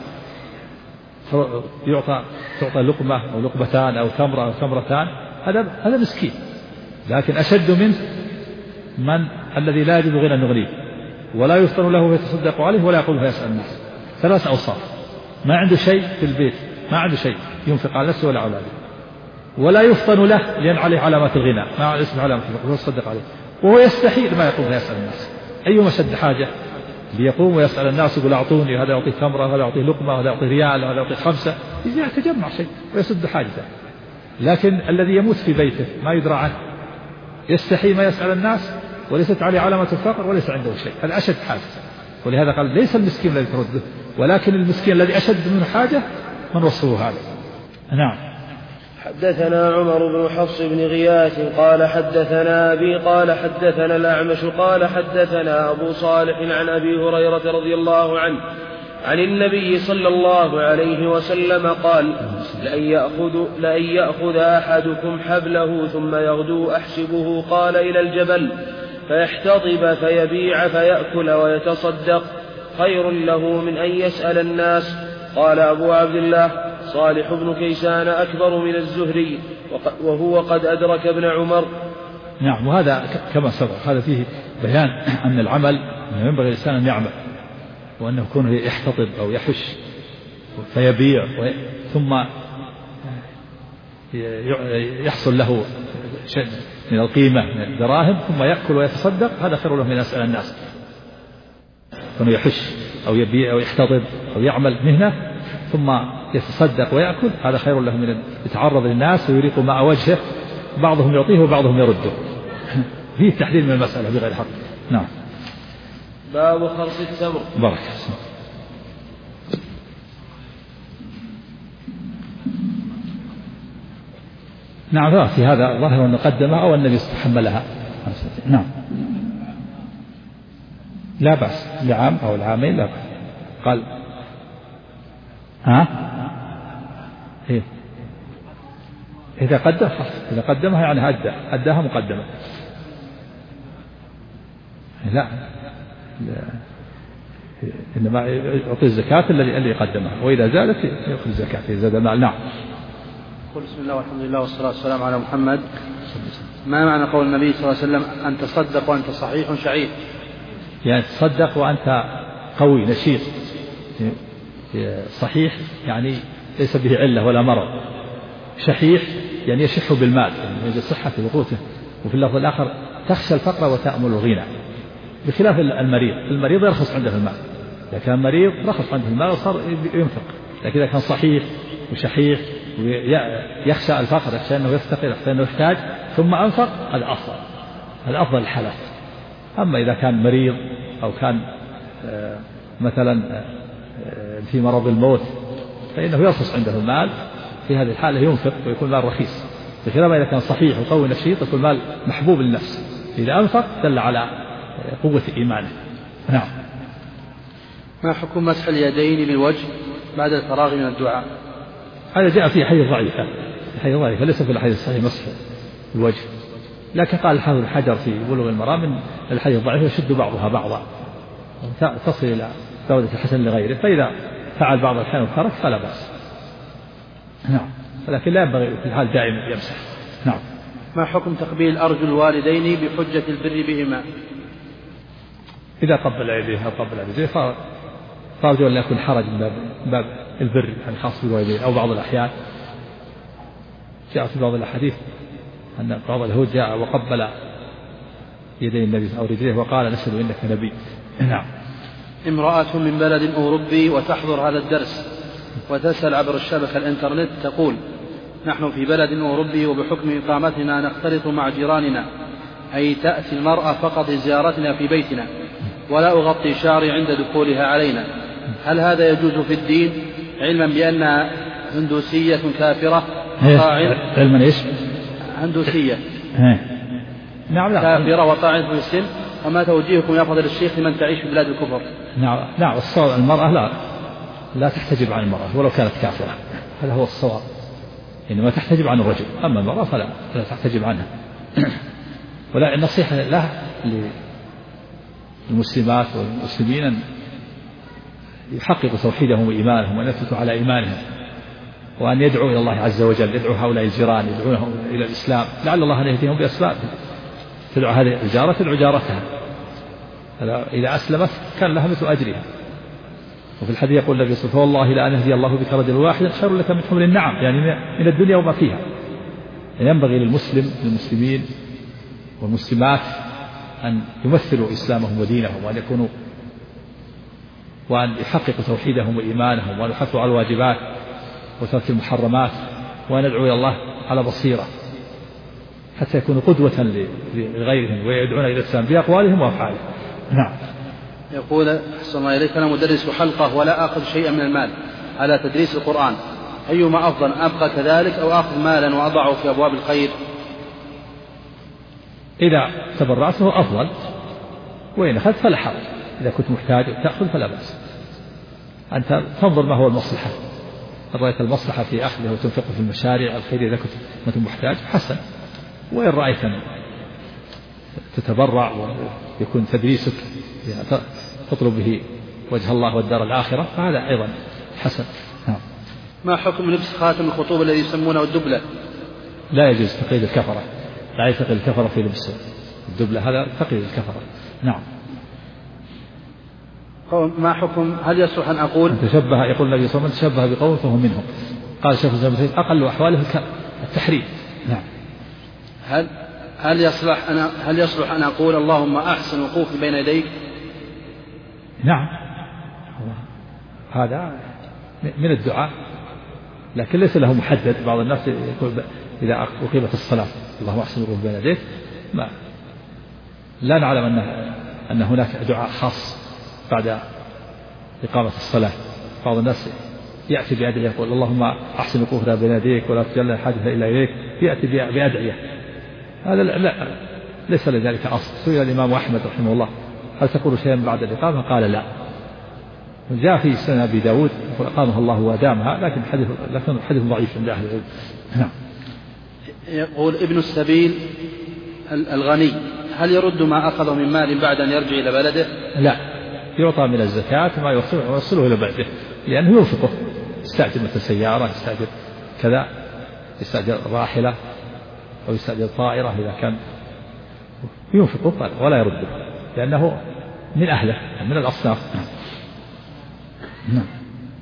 A: تعطى لقمة أو لقمتان أو تمرة أو تمرتان، هذا مسكين. لكن أشد منه من الذي لا يجد غنى يغنيه ولا يفطن له فيتصدق عليه ولا يقوم فيسأل الناس. 3 أوصاف: ما عنده شيء في البيت، ما عنده شيء ينفق على نفسه ولا أولاده، ولا يفطن له لأن عليه علامات الغنى، ما اسم علامة الغنى ويصدق عليه، وهو يستحيل ما يقوم فيسأل الناس. أيما شد حاجة ليقوم ويسأل الناس يقول أعطوني، هذا يعطيه تمرة، هذا يعطيه لقمة، هذا يعطيه ريال، هذا يعطيه 5، يتجمع شيء ويسد حاجته. لكن الذي يموت في بيته ما يدرى عنه يستحي ما يسأل الناس وليست عليه علامة الفقر وليس عنده شيء، هذا أشد حاجة. ولهذا قال ليس المسكين الذي ترده، ولكن المسكين الذي أشد منه حاجة من وصفه هذا. نعم.
C: حدثنا عمر بن حفص بن غياث قال حدثنا أبي قال حدثنا الأعمش قال حدثنا أبو صالح عن أبي هريرة رضي الله عنه عن النبي صلى الله عليه وسلم قال: لأن يأخذ أحدكم حبله ثم يغدو أحسبه قال إلى الجبل فيحتطب فيبيع فيأكل ويتصدق خير له من أن يسأل الناس. قال أبو عبد الله: صالح بن كيسان أكبر من الزهري وهو قد أدرك ابن عمر.
A: نعم. وهذا كما سبق هذا فيه بيان أن العمل ينبغي الإنسان أن يعمل، وأنه يكون يحتطب أو يحش فيبيع ثم يحصل له شيء من القيمة من الدراهم ثم يأكل ويتصدق، هذا خير له من يسأل الناس. كونه يحش أو يبيع أو يحتطب أو يعمل مهنة ثم يتصدق ويأكل، هذا خير له من يتعرض للناس ويريق ماء وجهه، بعضهم يعطيه وبعضهم يرده. فيه تحذير من المسألة بغير حق. نعم.
C: باب خرص التمر.
A: بارك. نعم. في هذا ظاهر أن قدمها أو النبي استحملها. نعم. لا بأس لعام أو العامين لا بأس. قال إيه؟ إذا قدم إذا قدمها يعني أداها مقدمة. لا إنما يعطي الزكاة الذي يقدمها، وإذا زادت يأخذ الزكاة إذا زاد المال. نعم.
B: بسم الله والحمد لله والصلاة والسلام على محمد. ما معنى قول النبي صلى الله عليه وسلم: أن تصدق وأنت صحيح شعير؟
A: يعني تصدق وأنت قوي نشيط صحيح، يعني ليس به علة ولا مرض. شحيح يعني يشح بالمال، يعني يجد صحة في قوته. وفي اللفظ الآخر: تخشى الفقر وتأمل الغنى، بخلاف المريض يرخص عنده المال. إذا كان مريض رخص عنده المال وصار ينفق، لكن إذا كان صحيح وشحيح ويخشى الفقر، يخشى أنه يفتقر، يخشى أنه يحتاج ثم أنفق، هذا أفضل الحالات. أما إذا كان مريض أو كان مثلا في مرض الموت فإنه يرخص عنده المال، في هذه الحالة ينفق ويكون مال رخيص، بخلاف إذا كان صحيح وقوي نشيط يكون مال محبوب للنفس، إذا أنفق دل على قوة إيمانه. نعم.
B: ما حكم مسح اليدين للوجه بعد الفراغ من الدعاء؟
A: هذا جاء في حديث ضعيفة، ليس في الحديث الصحيح مسح الوجه، لكن قال الحافظ بن حجر في بلوغ المرام من الحديث الضعيف يشد بعضها بعضا تصل إلى درجة الحسن لغيره، فإذا فعل بعض الأحيان وترك فلا بأس. نعم. ولكن لا ينبغي في الحال دائما يمسح. نعم.
B: ما حكم تقبيل أرجل الوالدين بحجة البر بهما؟
A: إذا قبل يديه أو قبل يديه فأرجو أن لا يكون حرج من باب البر يعني خاص بالوالدين. أو بعض الأحيان جاء في بعض الأحاديث أن بعض اليهود جاء وقبل يدي النبي أو رجليه وقال: نشهد إنك نبي. نعم.
B: امرأة من بلد أوروبي وتحضر هذا الدرس وتسأل عبر الشبكة الإنترنت تقول: نحن في بلد أوروبي وبحكم إقامتنا نختلط مع جيراننا، أي تأتي المرأة فقط لزيارتنا في بيتنا ولا أغطي شعري عند دخولها علينا، هل هذا يجوز في الدين علما بأنها هندوسية كافرة
A: علما إيش؟
B: هندوسية
A: نعم
B: كافرة وطاعنة في السن؟ وما توجيهكم يا فضيلة الشيخ لمن تعيش في بلاد الكفر؟
A: نعم الصواب المرأة لا تحتجب عن المرأة ولو كانت كافرة، هذا هو الصواب، إنما تحتجب عن الرجل، أما المرأة فلا تحتجب عنها. ولا النصيحة لا للمسلمات والمسلمين أن يحققوا توحيدهم وإيمانهم وأن يثبتوا على إيمانهم، وأن يدعوا إلى الله عز وجل، يدعوا هؤلاء الجيران، يدعوهم إلى الإسلام، لعل الله أن يهديهم بأسباب. تدعو هذه الجارة تدعو جارتها، إذا أسلمت كان لها مثل أجرها. وفي الحديث يقول النبي صلى الله عليه وسلم: والله لأن يهدي الله بك رجلا واحدا خير لك من حمر النعم، يعني من الدنيا وما فيها. يعني ينبغي للمسلمين والمسلمات أن يمثلوا إسلامهم ودينهم، وأن يحققوا توحيدهم وإيمانهم، وأن يحافظوا على الواجبات وترك المحرمات، وأن يدعوا إلى الله على بصيرة حتى يكونوا قدوة لغيرهم ويدعون إلى الإسلام بأقوالهم وأفعالهم. نعم.
B: يقول: أحسن الله إليك، أنا مدرس حلقة ولا آخذ شيئا من المال على تدريس القرآن، أيما أفضل، أبقى كذلك أو آخذ مالا وأضعه في أبواب الخير؟
A: إذا تبرعته أفضل، وإن أخذت فلا حرج، إذا كنت محتاج تأخذ فلا بأس. أنت تنظر ما هو المصلحة، إن رأيت المصلحة في أخذه وتنفقه في المشاريع الخيرية إذا كنت محتاج حسن، وإن رأيت أن تتبرع ويكون تدريسك تطلب به وجه الله والدار الآخرة فهذا أيضا حسن.
B: ما حكم لبس خاتم الخطوبة الذي يسمونه الدبلة؟
A: لا يجوز تقييد الكفرة، لا يتقيد الكفرة في لبس الدبلة، هذا تقييد الكفرة. نعم.
B: ما حكم هل يصلح أن أقول
A: تشبه، يقول النبي صلى الله عليه وسلم تشبه بقوم فهو منهم، قال شيخ الإسلام أقل أحواله التحريم. نعم.
B: هل يصلح أن أقول اللهم أحسن وقوفي بين يديك؟
A: نعم، هذا من الدعاء، لكن ليس له محدد. بعض الناس يقول إذا أقيمت الصلاة اللهم أحسن وقوفي بين يديك، لا نعلم أن هناك دعاء خاص بعد إقامة الصلاة. بعض الناس يأتي بأدعية يقول اللهم أحسن وقوفنا بين يديك ولا تجعلنا حاجة إلا إليك، يأتي بأدعية، هذا لا ليس لذلك أصل. سئل الإمام أحمد رحمه الله هل تقول شيئا بعد الإقامة؟ قال لا. جاء في سنن أبي داود أقامها الله وأدامها، لكن حديث ضعيف عند أهل العلم. نعم.
B: يقول ابن السبيل الغني هل يرد ما أخذه من مال بعد أن يرجع إلى بلده؟
A: لا، يعطى من الزكاة ما يوصله إلى بلده، لأنه ينفقه، يستأجر مثل سيارة، يستأجر كذا، يستأجر راحلة أو يستأجر طائرة إذا كان ينفقه ولا يرده، لأنه من أهله من الأصناف. نعم.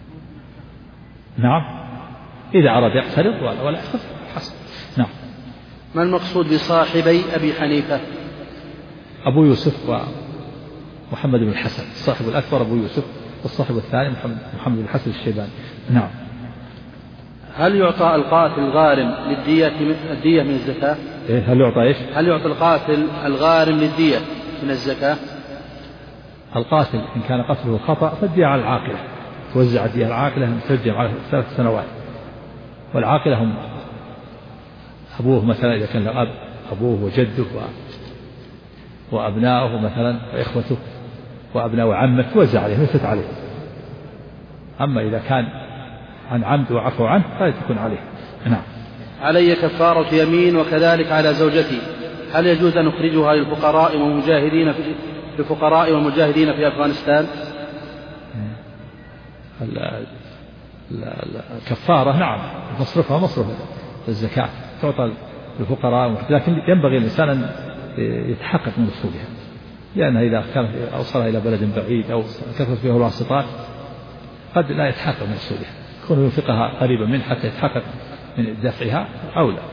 A: نعم، إذا أراد يقترض ولا يقترض حسن. نعم.
B: ما المقصود بصاحبي أبي حنيفة؟
A: أبو يوسف ومحمد بن الحسن، الصاحب الأكبر أبو يوسف، والصاحب الثاني محمد بن الحسن الشيباني. نعم.
B: هل يعطى القاتل الغارم الدية من الزكاة؟
A: هل يعطى إيش؟
B: هل يعطى القاتل الغارم للدية من الزكاة؟
A: القاتل إن كان قتله خطأ فالدية على العاقلة، توزع الدية العاقلة مترجم على 3 سنوات، والعاقلة هم أبوه مثلا إذا كان له أب، أبوه وجده وأبناؤه مثلا وإخوته وأبناء عمه توزع عليه مثل عليه. أما إذا كان عن عمد وعفو عنه فلا تكون عليه. نعم.
B: علي كفارة يمين وكذلك على زوجتي، هل يجوز أن نخرجها للفقراء والمجاهدين في أفغانستان؟
A: الكفارة نعم مصرفها مصرف الزكاة تعطى للفقراء، لكن ينبغي الإنسان أن يتحقق من أصولها، لأنها إذا كان أوصلها إلى بلد بعيد أو كثرت فيه الواسطات قد لا يتحقق من أصولها، يكون ينفقها قريبا منه حتى يتحقق من دفعها أو لا.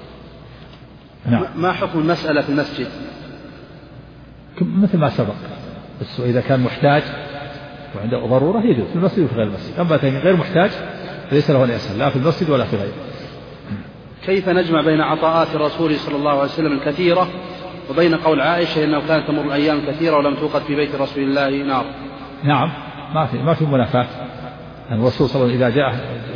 A: نعم.
B: ما حكم المسألة في المسجد؟
A: مثل ما سبق، بس إذا كان محتاج وعنده ضرورة يجوز في المسجد وفي غير المسجد، أما غير محتاج ليس له أن يسأل لا في المسجد ولا في غيره.
B: كيف نجمع بين عطاءات الرسول صلى الله عليه وسلم الكثيرة وبين قول عائشة إنه كانت تمر الأيام كثيرة ولم توقد في بيت رسول الله نار؟
A: نعم، ما في منافاة. الرسول صلى الله عليه وسلم إذا جاء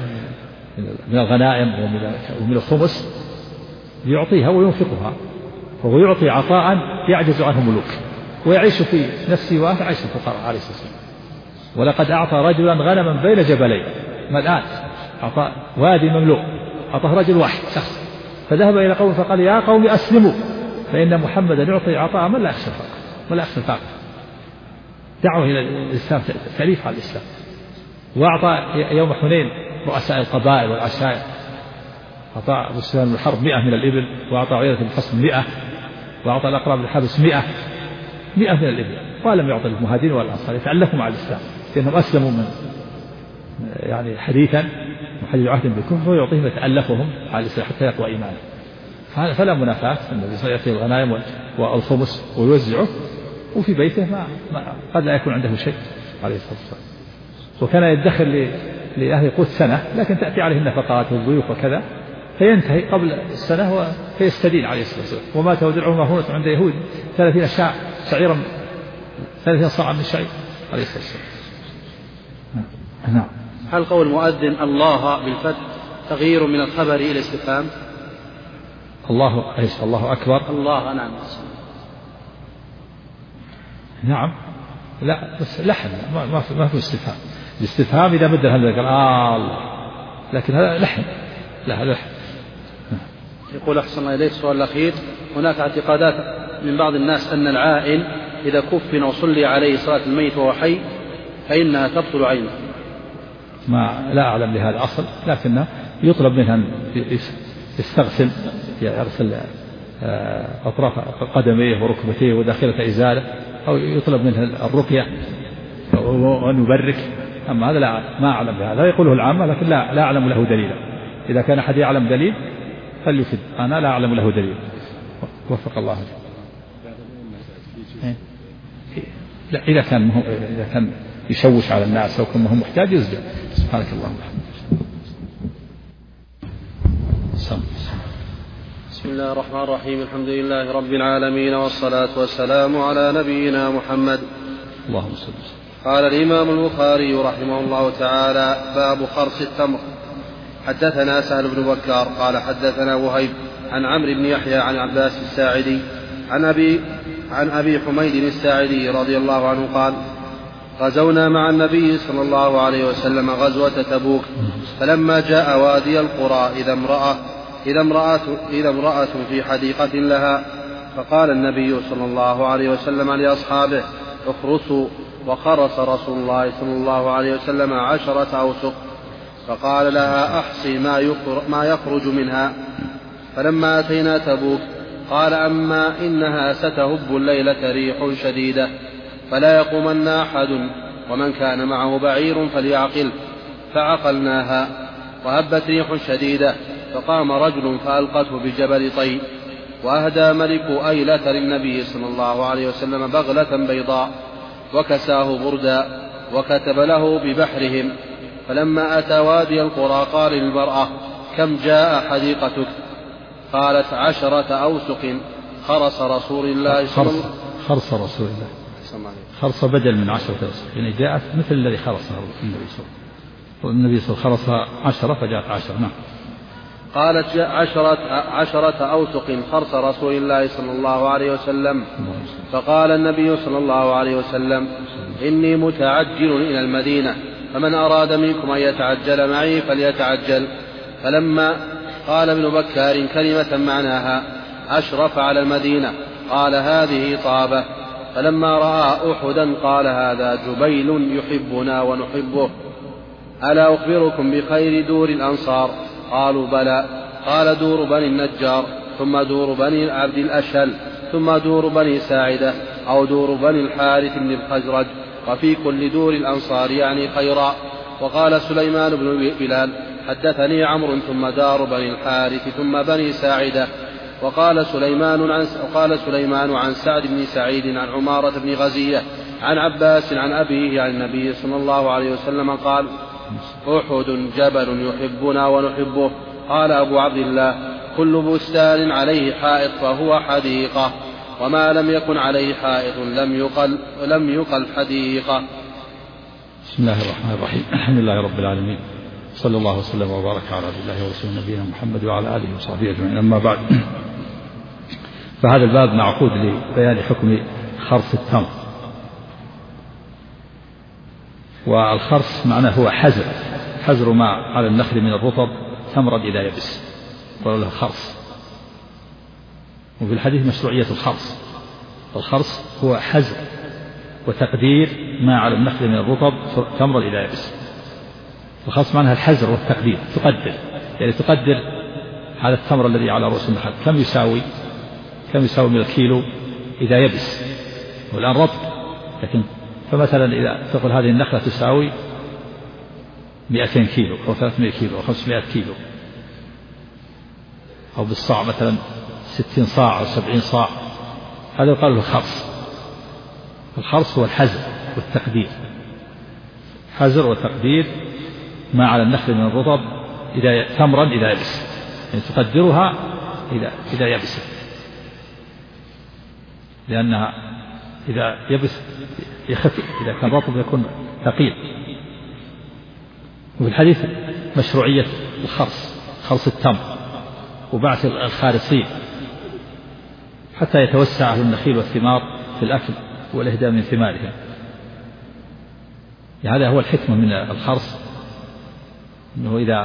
A: من الغنائم ومن الخمس يعطيها وينفقها، وهو يعطي عطاء يعجز عنه ملوك، ويعيش في نفسه وأهله عيش الفقراء عليه الصلاة والسلام. ولقد أعطى رجلا غنما بين جبلين، ما الآن أعطى وادي مملوء، أعطاه رجل واحد شخص، فذهب إلى قوم فقال يا قوم أسلموا فإن محمدا يعطي عطاء من لا يخشى الفقر ولا يخشى الفقر. دعوه إلى الإسلام، تأليف على الإسلام. وأعطى يوم حنين رؤساء القبائل والعشائر، أعطى أبو سفيان بن الحرب 100 من الإبل، وأعطى عيينة بن حصن 100، وأعطى الأقرع بن الحابس 100 من الإبل، ولم يعطي المهاجرين والأنصار يتألفوا مع الإسلام لأنهم أسلموا من يعني حديثا وحديث عهد بالكفر، ويعطيهم يتألفهم على الإسلام حتى يقوى إيمانه. فلا منافاة، النبي صلى الله عليه وسلم يأتي الغنائم والخمس ويوزعه، وفي بيته ما قد لا يكون عنده شيء عليه الصلاة والسلام. وكان يدخر لأهل قوت سنة، لكن تأتي عليه النفقات والضيوف وكذا فينتهي قبل السنة فيستدين عليه الصلاة والسلام. ومات ودرعه مهونة عند يهود 30 شعيرا 30 صاعا من شعير عليه الصلاة والسلام. نعم.
B: هل قول المؤذن الله بالفتح تغيير من الخبر إلى استفهام؟
A: الله ايش؟ الله أكبر.
B: الله نعم.
A: نعم. لا بس لحن ما في استفهام، الاستفهام إذا مد هل قال الله، لكن هذا لحن، لا هذا لحن.
B: يقول أحسن الله إليك السؤال الأخير: هناك اعتقادات من بعض الناس أن العائن إذا كفن وصلي عليه صلاة الميت وهو حي فإنها تبطل عينه.
A: ما لا أعلم لهذا أصل، لكنه يطلب منها أن يستغسل، يغسل أطراف قدميه وركبتيه وداخلة إزاله، أو يطلب منها الرقية وأن يبرك. أما هذا ما أعلم بهذا، يقوله العامة، لكن لا أعلم له دليلا. إذا كان أحد يعلم دليل فليفد، أنا لا أعلم له دليل. وفق الله. لا، إذا كان يشوش على الناس أو كان محتاج يسجد. سبحانك اللهم وبحمدك.
B: بسم الله الرحمن الرحيم. الحمد لله رب العالمين، والصلاة والسلام على نبينا محمد.
A: اللهم صل وسلم.
B: قال الإمام البخاري رحمه الله تعالى: باب خرص التمر. حدثنا سهل بن بكار قال حدثنا وهيب عن عمرو بن يحيى عن عباس الساعدي عن أبي حميد الساعدي رضي الله عنه قال: غزونا مع النبي صلى الله عليه وسلم غزوة تبوك، فلما جاء وادي القرى إذا امرأة في حديقة لها، فقال النبي صلى الله عليه وسلم لأصحابه: اخرسوا. وخرس رسول الله صلى الله عليه وسلم 10 أوسق، فقال لها: أحصي ما يخرج منها. فلما أتينا تبوك قال: أما إنها ستهب الليلة ريح شديدة فلا يقومن أحد، ومن كان معه بعير فليعقل. فعقلناها، وهبت ريح شديدة، فقام رجل فألقته بجبل طي، وأهدى ملك أيلة للنبي صلى الله عليه وسلم بغلة بيضاء، وكساه بردا، وكتب له ببحرهم. فلما أتى وادي القرى قال للمرأة: كم جاء حديقتك؟ قالت: 10 أوسق. خرص رسول الله
A: خرص رسول الله خرص بدل من 10 أوسق، يعني جاءت مثل الذي خرصه النبي صلى الله عليه وسلم. النبي صلى الله عليه وسلم خرص 10 فجاءت 10. نعم.
B: قالت: 10 أوسق خرص رسول الله صلى الله عليه وسلم. فقال النبي صلى الله عليه وسلم: إني متعجل إلى المدينة، فمن أراد منكم أن يتعجل معي فليتعجل. فلما قال ابن بكار كلمة معناها: أشرف على المدينة، قال: هذه طابة. فلما رأى أحدا قال: هذا جبيل يحبنا ونحبه. ألا أخبركم بخير دور الأنصار؟ قالوا: بلى. قال: دور بني النجار، ثم دور بني عبد الأشهل، ثم دور بني ساعدة، أو دور بني الحارث بن الخزرج، وفي كل دور الأنصار يعني خيرا. وقال سليمان بن بلال: حدثني عمرو، ثم دار بني الحارث، ثم بني ساعدة. وقال سليمان عن سعد بن سعيد عن عمارة بن غزية عن عباس عن أبيه عن النبي صلى الله عليه وسلم قال: أحد جبل يحبنا ونحبه. قال أبو عبد الله: كل بستان عليه حائط فهو حديقة، وما لم يكن عليه حائط لم يقل حديقة.
A: بسم الله الرحمن الرحيم. الحمد لله رب العالمين، صلى الله وسلم وبارك على عبد الله ورسوله نبينا محمد وعلى آله وصحبه أجمعين. أما بعد، فهذا الباب معقود لبيان حكم خرص التمر. والخرص معناه هو حزر ما على النخل من الرطب تمرا إذا يبس، قالوا له خرص. وفي الحديث مشروعية الخرص. الخرص هو حزر وتقدير ما على النخل من الرطب تمرا إذا يبس. الخرص معناها الحزر والتقدير، تقدر هذا التمر الذي على رؤوس النخل كم يساوي من الكيلو إذا يبس، والآن رطب. لكن فمثلا إذا تقول هذه النخلة تساوي 200 كيلو أو 300 كيلو أو 500 كيلو، أو بالصاع مثلا 60 صاع أو 70 صاع، هذا يقال له خرص. الخرص هو الحزر والتقدير، حزر وتقدير ما على النخل من الرطب تمرا إذا يبس، يعني تقدرها إذا يبست، لأنها إذا يبس يخف، إذا كان رطب يكون ثقيل. وفي الحديث مشروعية خرص التمر وبعث الخارصين حتى يتوسع أهل النخيل والثمار في الأكل والإهداء من ثمارهم. هذا هو الحكمة من الخرص، أنه إذا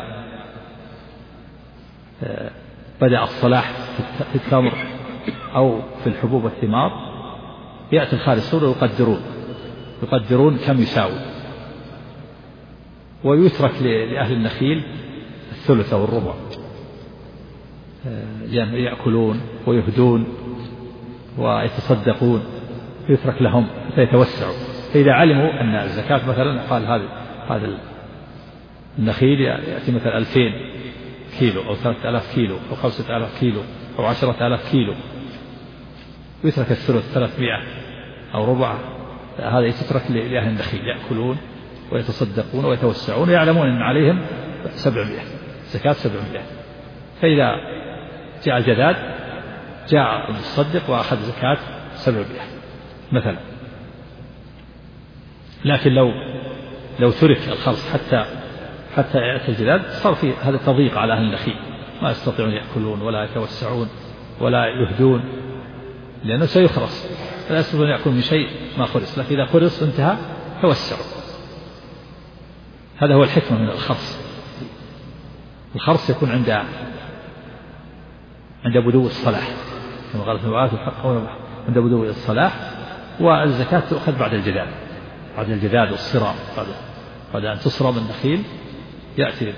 A: بدأ الصلاح في التمر أو في الحبوب والثمار يأتي الخارصون ويقدرون كم يساوي، ويترك لأهل النخيل الثلث أو الربع، لأنهم يأكلون ويهدون ويتصدقون، يترك لهم فيتوسعوا. فإذا علموا أن الزكاة مثلا قال هذا النخيل يأتي مثلا 2000 كيلو أو 3000 كيلو أو 5000 كيلو أو 10000 كيلو، يترك الثلث 300 أو ربع، هذا يترك لأهل النخيل يأكلون ويتصدقون ويتوسعون، ويعلمون أن عليهم 700 زكاة 700. فإذا جاء الجداد جاء المتصدق وأخذ زكاة 700 مثلا. لكن لو ترك الخرص حتى يأتي الجداد صار في هذا تضييق على أهل النخيل، ما يستطيعون يأكلون ولا يتوسعون ولا يهدون، لأنه سيخرص، فلا يستطيعون يأكلون من شيء ما خرص، لكن إذا خرص انتهى توسعوا. هذا هو الحكمة من الخرص. الخرص يكون عند بدو الصلاح، كما قال في الآيات الحق عند بدو الصلاح، والزكاة تؤخذ بعد الجداد والصرام، بعد أن تصرم النخيل يأتي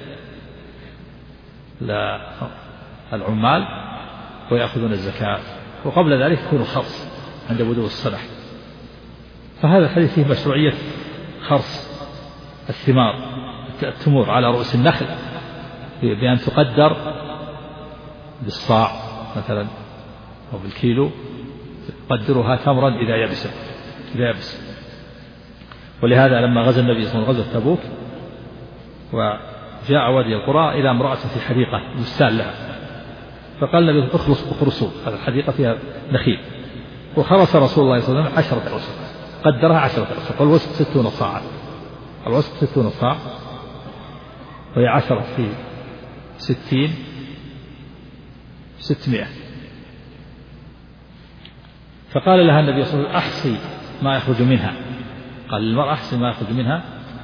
A: العمال ويأخذون الزكاة، وقبل ذلك يكون الخرص عند بدو الصلاح. فهذا الحديث فيه مشروعية خرص الثمار التمور على رؤوس النخل بأن تقدر بالصاع مثلا أو بالكيلو، قدرها تمرا إذا يبس. ولهذا لما غزا النبي صلى الله عليه وسلم غزوة تبوك وجاء وادي القرى إلى امرأة في حديقة بستان لها، فقال النبي اخرصوا، هذه الحديقة فيها نخيل، وخرس رسول الله صلى الله عليه وسلم 10 أوسق، قدرها 10 أوسق، والوسق 60 صاعا، الوسق 60 صاع، وهي 10 في 60 600. فقال لها النبي صلى الله عليه وسلم أحصي ما يخرج منها، قال للمرأة أحصي ما يخرج منها.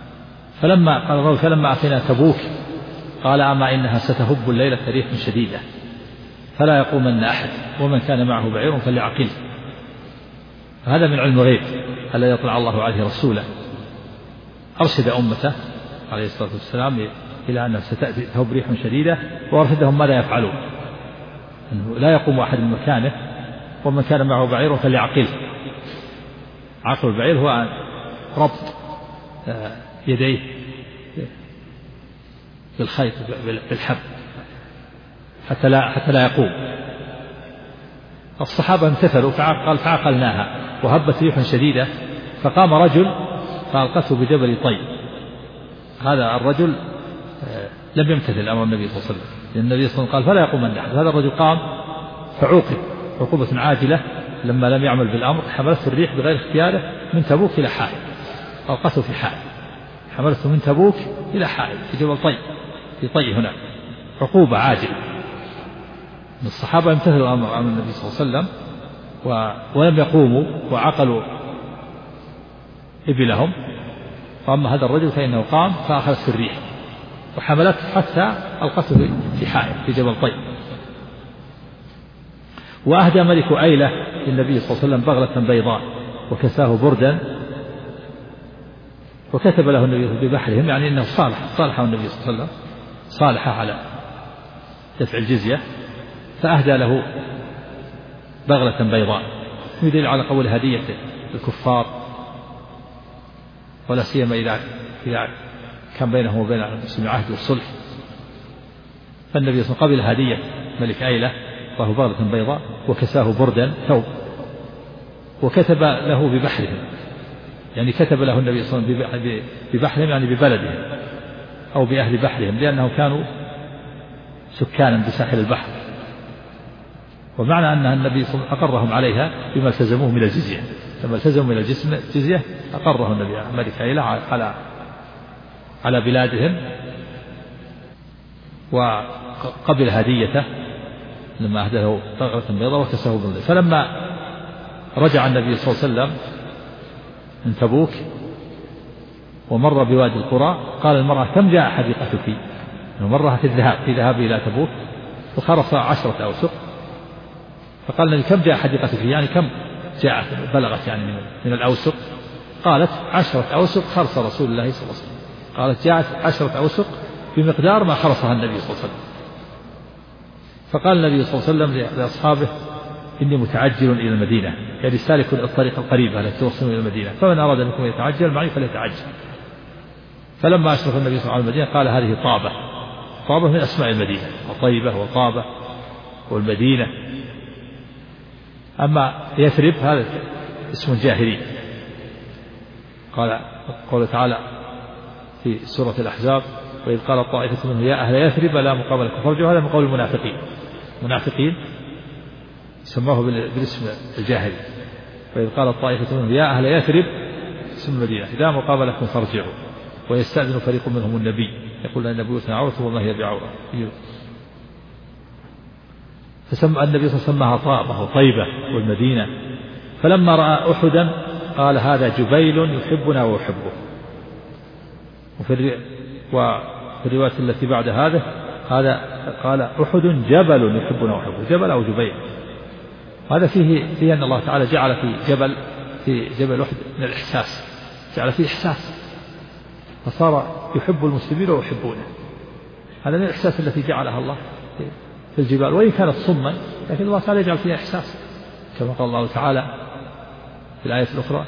A: فلما أتينا تبوك قال أما إنها ستهب الليلة ريح شديدة فلا يقومن أحد ومن كان معه بعير فليعقله. هذا من علم الغيب الذي يطلع الله عليه رسوله، أرشد أمته عليه الصلاة والسلام إلى أنها ستأتي تهب ريح شديدة، وأرشدهم ماذا يفعلون، أنه لا يقوم أحد من مكانه ومن كان معه بعير فليعقله. عقل البعير هو ربط يديه بالخيط بالحبل حتى لا يقوم. الصحابة امتثلوا فعقلناها وهبت ريح شديدة، فقام رجل فألقته بجبل طي. هذا الرجل لم يمتثل أمر النبي صلى الله عليه وسلم، لأن النبي صلى الله عليه وسلم قال فلا يقوم من أحد. هذا الرجل قام فعوقب عقوبة عاجلة لما لم يعمل بالأمر، حملته الريح بغير اختياره من تبوك إلى حائل، ألقته في حائل، حملته من تبوك إلى حائل في جبل طي، في طي هناك، عقوبة عاجلة. الصحابة امتثلوا أمر النبي صلى الله عليه وسلم ولم يقوموا وعقلوا إبلهم. فأما هذا الرجل فإنه قام فأخذت الريح وحملته حتى ألقته في حائل في جبل طي. وأهدى ملك أيلة للنبي صلى الله عليه وسلم بغلة بيضاء وكساه بردا، وكتب له النبي ببحرهم، يعني أنه صالحه النبي صلى الله عليه وسلم، صالحه على دفع الجزية، فأهدى له بغلة بيضاء، يدل على قول هدية الكفار، ولا سيما إذا كان بينه وبين المسلمين عهد والصلح. فالنبي صلى الله عليه وسلم قبل هدية ملك أيلة وهو بغلة بيضاء وكساه بردا ثوب، وكتب له ببحرهم، يعني كتب له النبي صلى الله عليه وسلم ببحرهم يعني ببلدهم أو بأهل بحرهم، لأنهم كانوا سكانا بساحل البحر، ومعنى أن النبي صلى الله عليه وسلم أقرهم عليها بما التزموه من الجزية. لما التزموا من الجزية أقره النبي ملك أيلة على بلادهم، وقبل هديته لما أهدى له بغلة بيضاء وكساه بردا. فلما رجع النبي صلى الله عليه وسلم من تبوك ومر بوادي القرى قال المرأة كم جاء حديقتك؟ مرها في ذهاب إلى تبوك وخرص 10 أوسق، فقال النبي كم جاء حديقتك يعني كم جاءت بلغت يعني من الأوسق؟ قالت 10 أوسق خرص رسول الله صلى الله عليه وسلم. قالت جاءت 10 أوسق بمقدار ما خرصها النبي صلى الله عليه وسلم. فقال النبي صلى الله عليه وسلم لأصحابه إني متعجل إلى المدينة، يعني سالك الطريق القريبة التي توصل إلى المدينة، فمن أراد منكم يتعجل معي فليتعجل. فلما أشرف النبي صلى الله عليه وسلم على المدينة قال هذه طابة. طابة من أسماء المدينة، وطيبة وطابة والمدينة. أما يثرب هذا اسم جاهلي. قال تعالى في سورة الأحزاب وإذ قال طائفة منهم يا أهل يثرب لا مقام لكم فارجعوا، هذا من قول المنافقين سماه بالاسم الجاهلي. وإذ قال طائفة منهم يا أهل يثرب اسم المدينة لا مقام لكم فارجعوا ويستأذن فريق منهم النبي يقول أن بيوتنا عورة وما هي بعورة. فسمى النبي صلى الله عليه وسلم سماها طابة وطيبة والمدينة. فلما رأى أحدا قال هذا جبيل يحبنا ويحبه. وفي الرواية التي بعد هذا قال أحد جبل يحبنا ويحبه، جبل أو جبيل. هذا فيه أن الله تعالى جعل في جبل أحد من الإحساس، جعل فيه إحساس فصار يحب المسلمين ويحبونه. هذا من الإحساس التي جعلها الله في الجبال، وإن كانت صما لكن الله تعالى يجعل فيها إحساس، كما قال الله تعالى في الآية الأخرى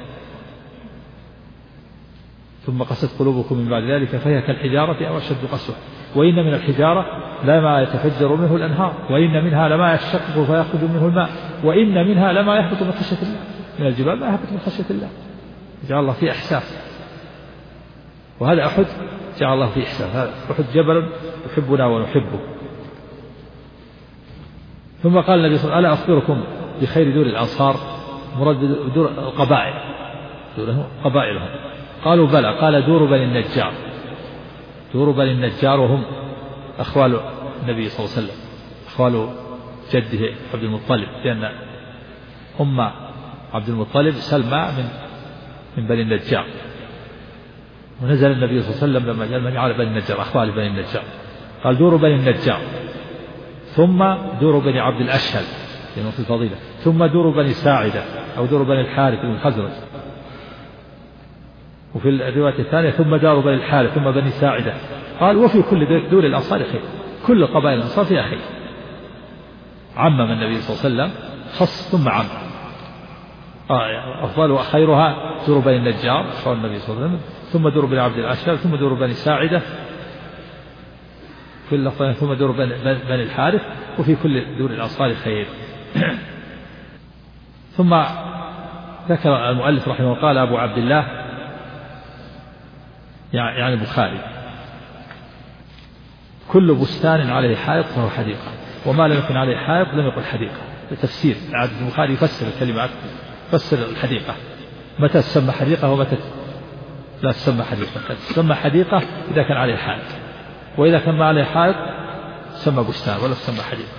A: ثم قست قلوبكم من بعد ذلك فهي كالحجارة أو أشد قسوة وإن من الحجارة لما يتفجر منه الأنهار وإن منها لما يشقق فيخرج منه الماء وإن منها لما يهبط من خشية الله. من الجبال ما يهبط من خشية الله، جعل الله فيه إحساس. وهذا أحد جعل الله فيه إحساس، هذا أحد جبل يحبنا ونحبه. ثم قال النبي صلى الله عليه وسلم ألا أخبركم بخير دور الأنصار؟ مراد دور القبائل، قبائلهم. قالوا بلى. قال دور بني النجار. دور بني النجار وهم أخوال النبي صلى الله عليه وسلم، أخوال جده عبد المطلب، لأن أم عبد المطلب سلمى من بني النجار. ونزل النبي صلى الله عليه وسلم لما جاء المني على بني النجار، أخوال بني النجار. قال دور بني النجار، ثم دور بني عبد الأشهل لأنه في الفضيلة، ثم دور بني ساعدة أو دور بني الحارث بن الخزرج. وفي الرواية الثانية ثم دار بني الحارث ثم بني ساعدة. قال وفي كل دور الأنصار خير، كل قبائل الأنصار فيها خير. عمم النبي صلى الله عليه وسلم، خص ثم عم. أفضل وخيرها دور بني النجار قال النبي صلى الله عليه وسلم، ثم دور بني عبد الأشهل، ثم دور بني ساعدة، في اللفظين ثم دور بني الحارث، وفي كل دور الأنصار خير. ثم ذكر المؤلف رحمه الله قال أبو عبد الله يعني البخاري كل بستان عليه حائط فهو حديقة، وما لم يكن عليه حائط لم يكن حديقة. التفسير البخاري يفسر الكلمات، يفسر الحديقة متى تسمى حديقة ومتى لا تسمى حديقة. تسمى حديقة إذا كان عليه حائط، وإذا كان ما عليه حائط تسمى بستان ولا تسمى حديقة.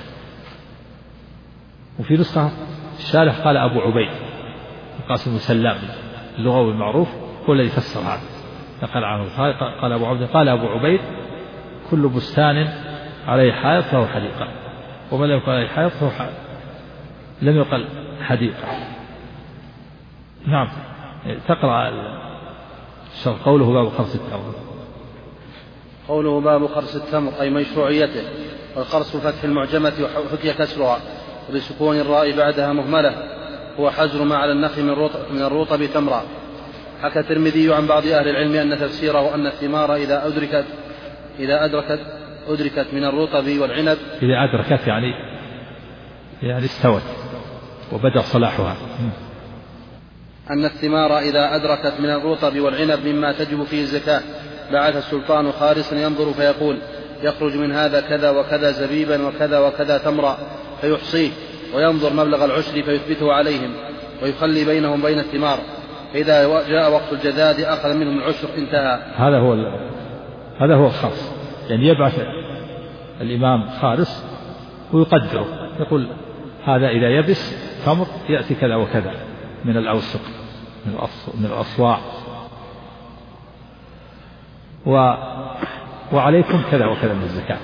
A: وفي نسخة الشارح قال أبو عبيد القاسم بن سلام اللغوي المعروف هو الذي فسر هذا، نقل عنه قال أبو عبيد قال أبو عبيد كل بستان عليه حائط فهو حديقة، وما لم يكن عليه حائط فهو حائط لم يقل حديقة. نعم. تقرأ قوله باب خرص التمر.
B: قوله باب خرص التمر أي مشروعيته، والخرص فتح المعجمة وحكي كسرها وبسكون الراء بعدها مهملة، هو حزر ما على النخل من الرطب تمرا. حكى الترمذي عن بعض أهل العلم أن تفسيره أن الثمار إذا أدركت من الرطب والعنب،
A: إذا أدركت يعني استوت وبدأ صلاحها.
B: أن الثمار إذا أدركت من الرطب والعنب مما تجب فيه الزكاة بعث السلطان خارصا ينظر فيقول يخرج من هذا كذا وكذا زبيبا وكذا وكذا تمرا، فيحصيه وينظر مبلغ العشر فيثبته عليهم ويخلي بينهم بين الثمار، فإذا جاء وقت الجذاذ أخذ منهم العشر انتهى.
A: هذا هو الخاص، يعني يبعث الإمام خارص ويقدره، يقول هذا إذا يبس تمر يأتي كذا وكذا من الأوسق من الأصواع، وعليكم كذا وكذا من الزكاة.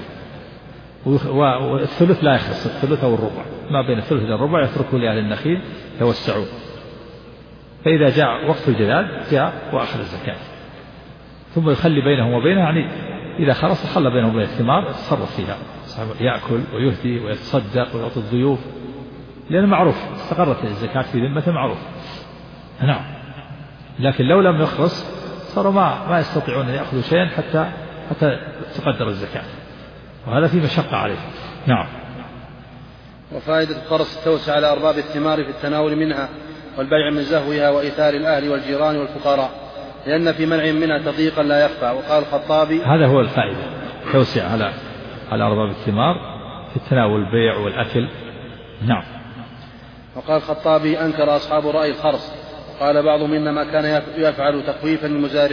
A: والثلث لا يخص، الثلث أو الربع، ما بين الثلث إلى الربع يتركه لأهل النخيل يوسعون. فإذا جاء وقت الجداد جاء وأخذ الزكاة، ثم يخلي بينهم وبينه، يعني إذا خلص خلى بينهم وبين الثمار يتصرف فيها، يأكل ويهدي ويتصدق ويعطي الضيوف، لأنه معروف استقرت الزكاة في ذمته معروف. نعم. لكن لو لم يخلص صاروا ما يستطيعون أن يأخذوا شيئا حتى تقدر الزكاة، وهذا في مشقة عليه. نعم.
B: وفائدة القرص التوسع على أرباب الثمار في التناول منها والبيع من زهوها وإيثار الأهل والجيران والفقراء، لأن في منع منها تضييقا لا يخفى. وقال الخطابي
A: هذا هو الفائدة، توسع على أرباب الثمار في التناول والبيع والأكل. نعم.
B: وقال الخطابي أنكر أصحاب رأي الخرص، وقال بعضهم إنما كان يفعل تخويفا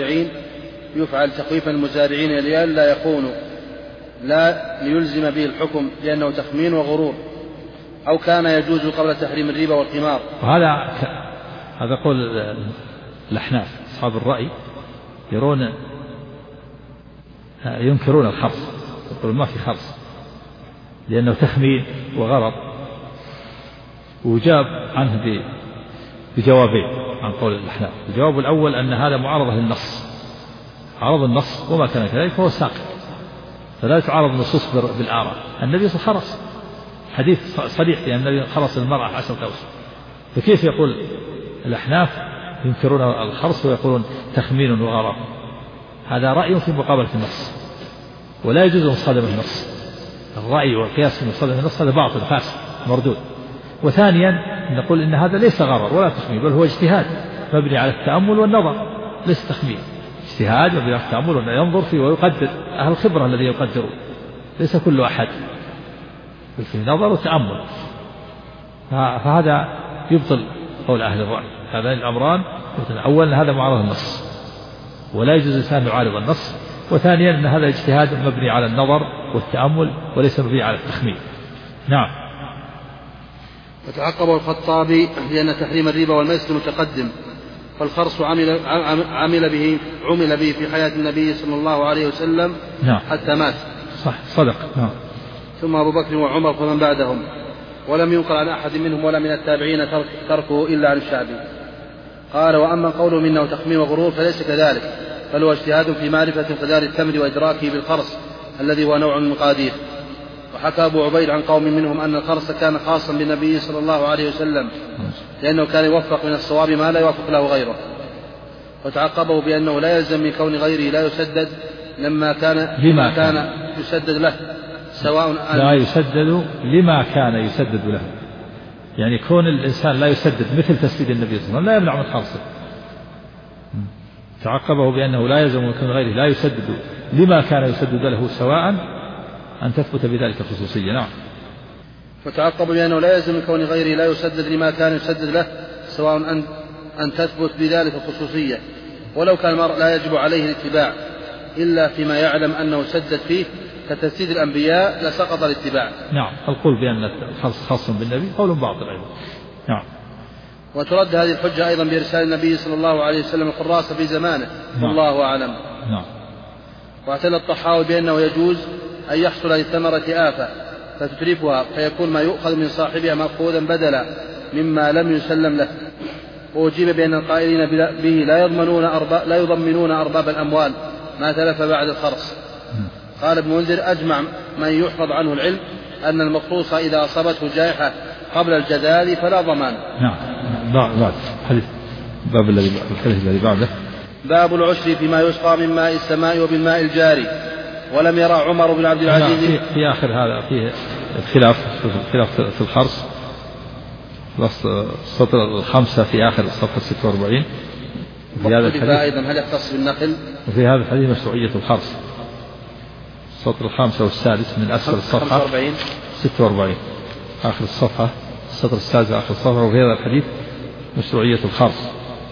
B: المزارعين لئلا يكونوا لا ليلزم به الحكم لأنه تخمين وغرور، أو كان يجوز قبل تحريم الربا والقمار.
A: هذا قول الأحناف أصحاب الرأي، ينكرون الخرص، يقولون ما في خرص لأنه تخمين وغرض. وجاب عنه بجوابين عن قول الأحناف. الجواب الأول أن هذا معارضة للنص، عرض النص وما كان كذلك فهو ساقط، فلا تعارض النصوص بالآراء. النبي خرص، حديث صريح في أن النبي خرص المرأة 10 أوسق، فكيف يقول الأحناف ينكرون الخرص ويقولون تخمين وغرض؟ هذا رأي في مقابلة النص، ولا يجوز مصادمة النص. الرأي والقياس في مصادمة النص هذا باطل فاسد مردود. وثانيا نقول إن هذا ليس غرض ولا تخمين، بل هو اجتهاد مبني على التأمل والنظر، ليس تخمين، اجتهاد مبني على التأمل والنظر، ينظر فيه ويقدر، أهل الخبرة الذي يقدرون، ليس كل أحد، في نظر وتأمل. فهذا يبطل قول أهل الرأي. هذان الأمران، أولا هذا معارض النص ولا يجوز الإنسان يعارض النص، وثانيا أن هذا اجتهاد مبني على النظر والتأمل وليس مبني على التخمين. نعم.
B: وتعقبه الخطابي لأن تحريم الربا والميسر متقدم، فالخرص عمل به في حياة النبي صلى الله عليه وسلم.
A: نعم.
B: حتى مات.
A: صدق. نعم.
B: ثم أبو بكر وعمر ومن بعدهم، ولم ينقل عن أحد منهم ولا من التابعين تركه إلا عن الشعبي. قال: وأما قوله إنه تخمين وغرور فليس كذلك، بل هو اجتهاد في معرفة قدر التمر وإدراكه بالخرص الذي هو نوع من المقادير. وحكى أبو عبيد عن قوم منهم أن الخرص كان خاصا بالنبي صلى الله عليه وسلم، لأنه كان يوفق من الصواب ما لا يوفق له غيره. وتعقبه بأنه لا يلزم من كون غيره لا يسدد لما كان يسدد له، سواء
A: لا يسدد لما كان يسدد له، يعني كون الإنسان لا يسدد مثل تسديد النبي صلى الله عليه وسلم لا يمنع من خرصه. تعقبه بأنه لا يلزم من كون غيره لا يسدد لما كان يسدد له، سواء أن تثبت بذلك خصوصية. نعم.
B: فتعقب بأنه لا يلزم من كون غيره لا يسدد لما كان يسدد له، سواء أن تثبت بذلك خصوصية، ولو كان المرء لا يجب عليه الاتباع إلا فيما يعلم أنه سدد فيه كتسديد الأنبياء لسقط الاتباع.
A: نعم. القول بأن الخرص خاص بالنبي قول باطل أيضا. نعم.
B: وترد هذه الحجة أيضا بإرسال النبي صلى الله عليه وسلم القراص في زمانه. نعم. والله أعلم.
A: نعم.
B: واعتنى الطحاوي بأنه يجوز أن يحصل للثمرة آفة فتترفها فيكون ما يؤخذ من صاحبها مأخوذا بدلا مما لم يسلم له. وأجيب بأن القائلين به لا يضمنون أرباب الأموال ما تلف بعد الخرص. قال ابن منذر: أجمع من يحفظ عنه العلم أن المخصوص إذا أصابته جائحة قبل الجدال فلا ضمان.
A: نعم. بعد حديث باب الذي بعده، باب
B: العشر فيما يسقى من ماء السماء وبالماء الجاري. ولم يرى عمر بن عبد العزيز
A: في آخر هذا فيه الخلاف في الخرص، السطر الخمسة في آخر الصفحة 46.
B: في هذا الحديث أيضا هل يختص بالنقل؟
A: وفي هذا الحديث مشروعية الخرص، السطر الخامسة والسادس من أسفل الصفحة 46 آخر الصفحة، السطر السادس آخر الصفحة. وفي هذا الحديث مشروعية الخرص.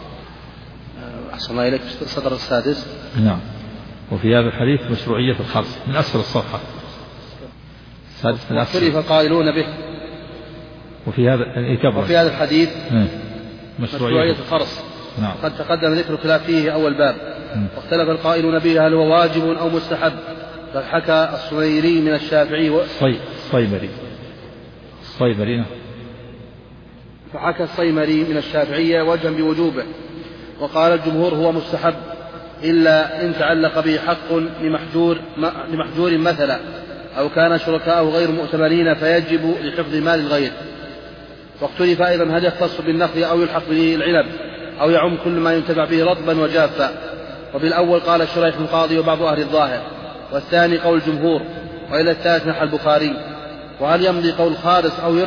B: أحسن إليك السطر السادس.
A: نعم. وفي هذا الحديث مشروعية الخرص من أسفل الصفحة السادس من أسفل.
B: واختلف قائلون به.
A: وفي هذا
B: الحديث مشروعية الخرص.
A: نعم.
B: قد تقدم ذكر خلاف فيه أول باب. واختلف القائلون به هل هو واجب أو مستحب. فحكى الصيمري من الشافعي فحكى الصيمري من الشافعية وجها بوجوبه، وقال الجمهور هو مستحب إلا إن تعلق به حق لمحجور مثلا، أو كان شركاء غير مؤتمنين فيجب لحفظ مال الغير. واختلف أيضا هل يختص بالنخل أو يلحق به العنب أو يعم كل ما ينتفع به رطبا وجافا. وبالأول قال شريح القاضي وبعض أهل الظاهر، والثاني قول الجمهور، وإلى الثالث نحى البخاري. وهل يمضي قول خالص أو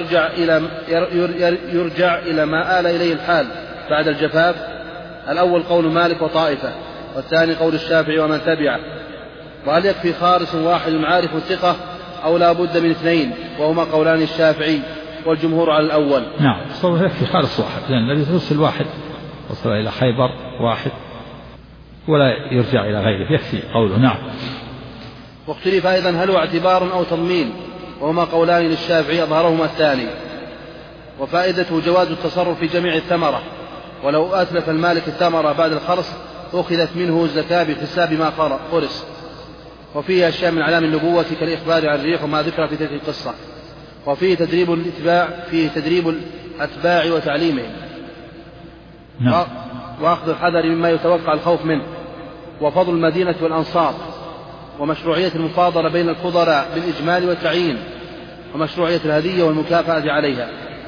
B: يرجع إلى ما آل إليه الحال بعد الجفاف؟ الأول قول مالك وطائفة، والثاني قول الشافعي ومن تبعه. وهل يكفي خالص واحد عارف ثقة أو لا بد من اثنين؟ وهما قولان الشافعي والجمهور على الأول.
A: نعم، صوره يكفي خالص واحد، لأن الذي يرسل واحد وصل إلى خيبر واحد ولا يرجع إلى غيره، يكفي قوله. نعم.
B: واختلف أيضا هل هو اعتبار أو تضمين، وهما قولان للشافعي أظهرهما الثاني. وفائدته جواز التصرف في جميع الثمرة، ولو أتلف المالك الثمرة بعد الخرص أخذت منه الزكاة بحساب ما خرص. وفيه أشياء من علام النبوة كالإخبار عن الريح وما ذكر في تلك القصة. وفيه تدريب الأتباع وتعليمهم.
A: نعم.
B: وأخذ الحذر مما يتوقع الخوف منه. وفضل المدينة والأنصار، ومشروعية المفاضلة بين الفضلاء بالإجمال والتعيين، ومشروعية الهدية والمكافأة عليها.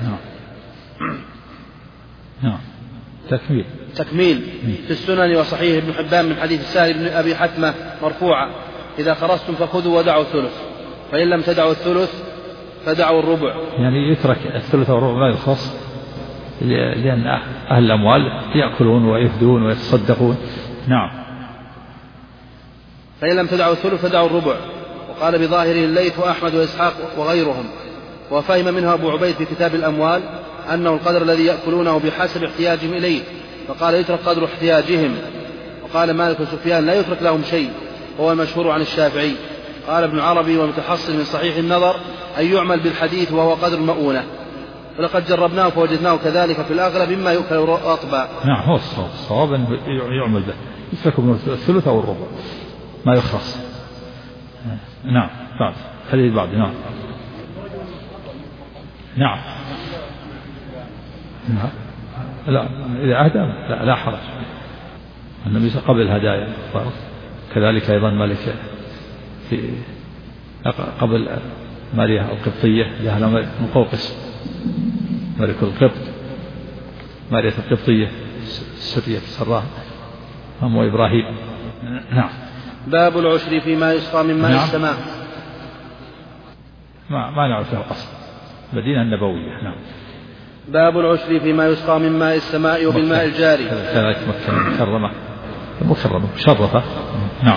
A: نعم. تكميل
B: في السنن وصحيح ابن حبان من حديث سهل بن أبي حتمة مرفوعا: إذا خرجتم فخذوا ودعوا الثلث، فإن لم تدعوا الثلث فدعوا الربع.
A: يعني يترك الثلث والربع ما يخص، لأن أهل الأموال يأكلون ويفدون ويتصدقون. نعم.
B: فإن لم تدعوا الثلث فدعوا الربع. وقال بظاهره الليث وأحمد وإسحاق وغيرهم. وفهم منها أبو عبيد في كتاب الأموال أنه القدر الذي يأكلونه بحسب احتياجهم إليه، فقال يترك قدر احتياجهم. وقال مالك وسفيان لا يترك لهم شيء، وهو المشهور عن الشافعي. قال ابن عربي ومتحصل من صحيح النظر أن يعمل بالحديث وهو قدر المؤونة، ولقد جربناه فوجدناه كذلك في الأغلب مما يؤكل رطبا.
A: نعم، هو الصواب أن يعمل به، يترك من الثلث أو الربع ما يخص. نعم. بعد حديث بعد. نعم. نعم. لا، إذا أهدى لا حرج. النبي قبل الهدايا، كذلك أيضا مالك في قبل ماريا القبطية لها مقوقس ملك القبط، ماريا القبطية السرية في سراها أم إبراهيم. نعم.
B: باب العشر فيما يسقى من ماء السماء.
A: ما نعرف له أصل، مدينة النبوية. نعم.
B: باب العشر فيما يسقى من ماء السماء وبالماء الجاري.
A: كذلك مكة مكرمة مشرفة. نعم.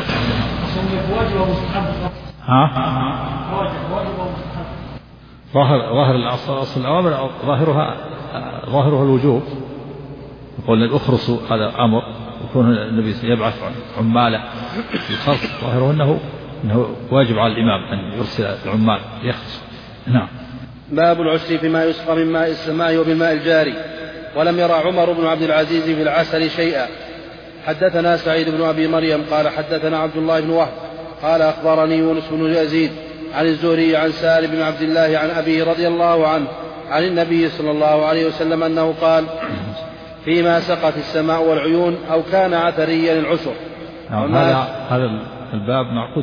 A: ظاهر الأصل الأوامر ظاهرها الوجوب. يقول الأخرصوا هذا أمر، يكون النبي يبعث عماله الخرص، ظاهره أنه واجب على الإمام أن يرسل العمال يخرص. نعم.
B: باب العشر فيما يسقى من ماء السماء وبالماء الجاري. ولم يرى عمر بن عبد العزيز في العسل شيئا. حدثنا سعيد بن أبي مريم قال حدثنا عبد الله بن وهب قال أخبرني يونس بن يزيد عن الزهري عن سالم بن عبد الله عن أبيه رضي الله عنه عن النبي صلى الله عليه وسلم أنه قال: فيما سقت السماء والعيون أو كان عثريا العشر.
A: هذا الباب معقود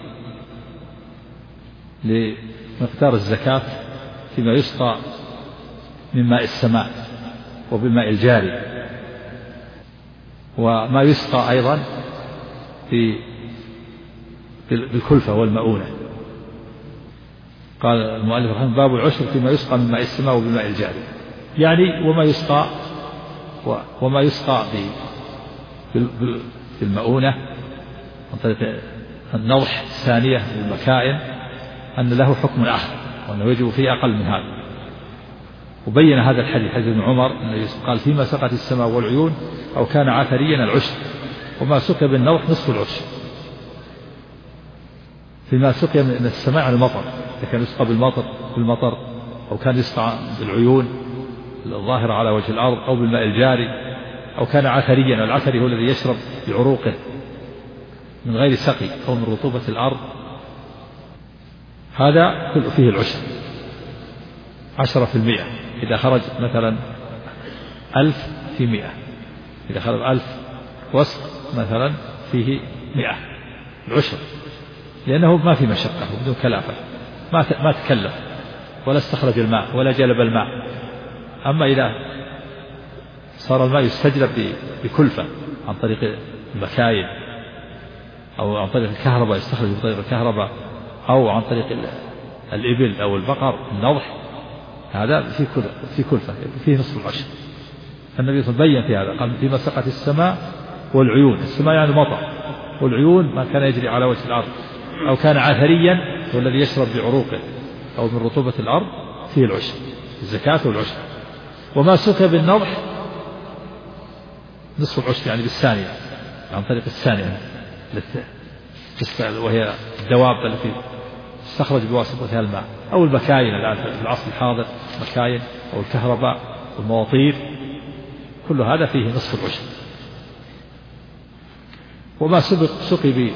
A: لمقدار الزكاة فيما يسقى من ماء السماء وبالماء الجاري، وما يسقى أيضا بالكلفة والمؤونة. قال المؤلف رحمه الله: باب العشر فيما يسقى من ماء السماء وبالماء الجاري، يعني وما يسقى بالمؤونة عن طريق النضح الثانية للمكائن أن له حكم آخر، وأنه يجب فيه أقل من هذا. وبين هذا الحديث حديث ابن عمر أنه قال: فيما سقت السماء والعيون أو كان عثريا العشر، وما سقي بالنضح نصف العشر. فيما سقي من السماء على المطر، إذا كان يسقى بالمطر أو كان يسقى بالعيون الظاهرة على وجه الأرض أو بالماء الجاري أو كان عثريا، والعثري هو الذي يشرب بعروقه من غير سقي أو من رطوبة الأرض، هذا كل فيه العشر 10%. إذا خرج مثلا 1000 في 100، إذا خرج 1000 وسق مثلا فيه 100 العشر، لأنه ما في مشقة وبدون كلافة، ما تكلف ولا استخرج الماء ولا جلب الماء. أما إذا صار الماء يستجلب بكلفة عن طريق المكاين أو عن طريق الكهرباء، يستخرج بطريق الكهرباء أو عن طريق الإبل أو البقر النضح، هذا في كلفة فيه نصف العشر. النبي صلى الله عليه وسلم بين في هذا، قال فيما سقت السماء والعيون، السماء يعني المطر، والعيون ما كان يجري على وجه الأرض، أو كان عثريا هو الذي يشرب بعروقه أو من رطوبة الأرض، فيه العشر الزكاة والعشر. وما سقى بالنضح نصف العشر، يعني بالثانية، عن طريق الثانية وهي الدواب التي تستخرج بواسطتها الماء، أو المكاين الآن في العصر الحاضر، مكاين أو الكهرباء والمواطير، كل هذا فيه نصف العشر. وما سقي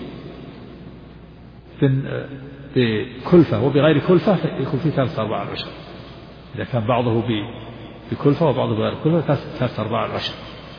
A: بكلفة وبغير كلفة يكون فيه 3/4 العشر، إذا كان بعضه بكلفة وبعضه بغير كلفة 3/4 العشر.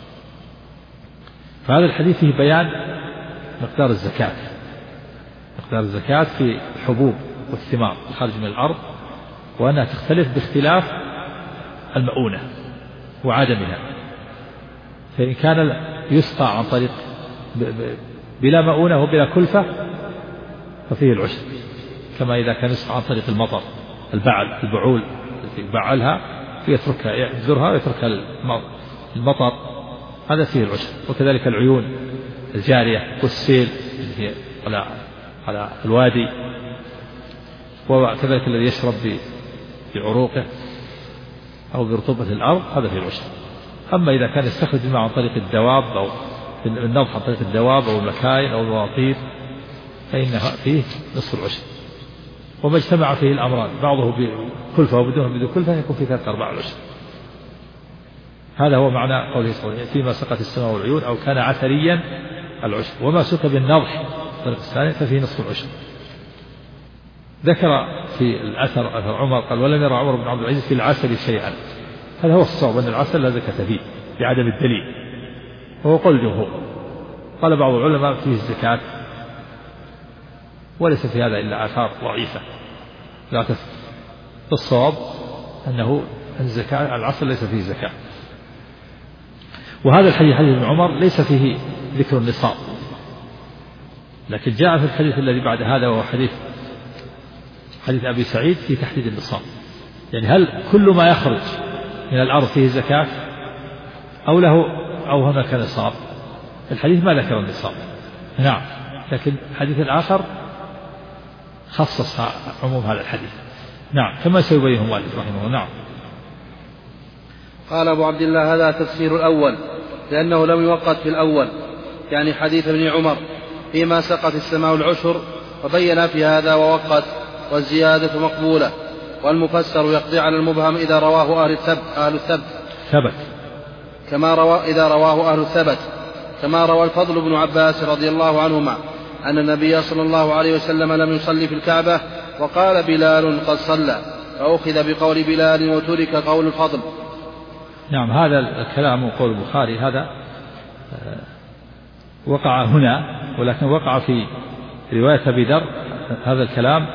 A: فهذا الحديث فيه بيان مقدار الزكاة، مقدار الزكاة في الحبوب والثمار الخارج من الأرض، وأنها تختلف باختلاف المؤونة وعدمها. فإن كان يسقى عن طريق بلا مؤونة وبلا كلفة ففيه العشر، كما إذا كان يسقى عن طريق المطر، البعول التي يبعلها يتركها، يحذرها ويتركها المطر، هذا فيه العشر. وكذلك العيون الجارية والسيل اللي هي على الوادي، وكذلك الذي يشرب بعروقه أو برطوبة الأرض، هذا فيه العشر. أما إذا كان يستخرج الماء عن طريق الدواب أو النضح عن طريق الدواب أو المكاين أو المواطير فإنها فيه نصف العشر. وما اجتمع فيه الأمران بعضه بكلفة وبدون كلفة يكون فيه 3/4 العشر. هذا هو معنى قوله صلى الله عليه وسلم فيما سقت السماء والعيون أو كان عثريا العشر. وما سقى بالنضح الطريق الثاني ففيه نصف العشر. ذكر في الأثر عمر قال ولم يرى عمر بن عبد العزيز في العسل شيئا. هذا هو الصواب أن العسل لا زكاة فيه بعدم الدليل، وهو قول الجمهور. قال بعض العلماء فيه الزكاة، وليس في هذا إلا آثار ضعيفة لا تثبت. الصواب أنه الزكاة العسل ليس فيه زكاة. وهذا الحديث حديث ابن عمر ليس فيه ذكر النصاب، لكن جاء في الحديث الذي بعد هذا وهو حديث أبي سعيد في تحديد النصاب. يعني هل كل ما يخرج من الأرض فيه زكاة أو هناك نصاب؟ الحديث ما ذكر النصاب، نعم، لكن الحديث الآخر خصص عموم هذا الحديث، نعم، كما سيبينه مالك رحمه الله. نعم.
B: قال أبو عبد الله هذا تفسير الأول، لأنه لم يوقت في الأول، يعني حديث ابن عمر فيما سقت السماء العشر، وبين في هذا ووقت، والزيادة مقبولة. والمفسر يقضي على المبهم إذا رواه أهل الثبت كما رواه أهل الثبت، كما روى الفضل بن عباس رضي الله عنهما أن النبي صلى الله عليه وسلم لم يصلي في الكعبة، وقال بلال قد صلى، فأخذ بقول بلال وترك قول الفضل.
A: نعم، هذا الكلام قول البخاري هذا وقع هنا، ولكن وقع في رواية أبي ذر هذا الكلام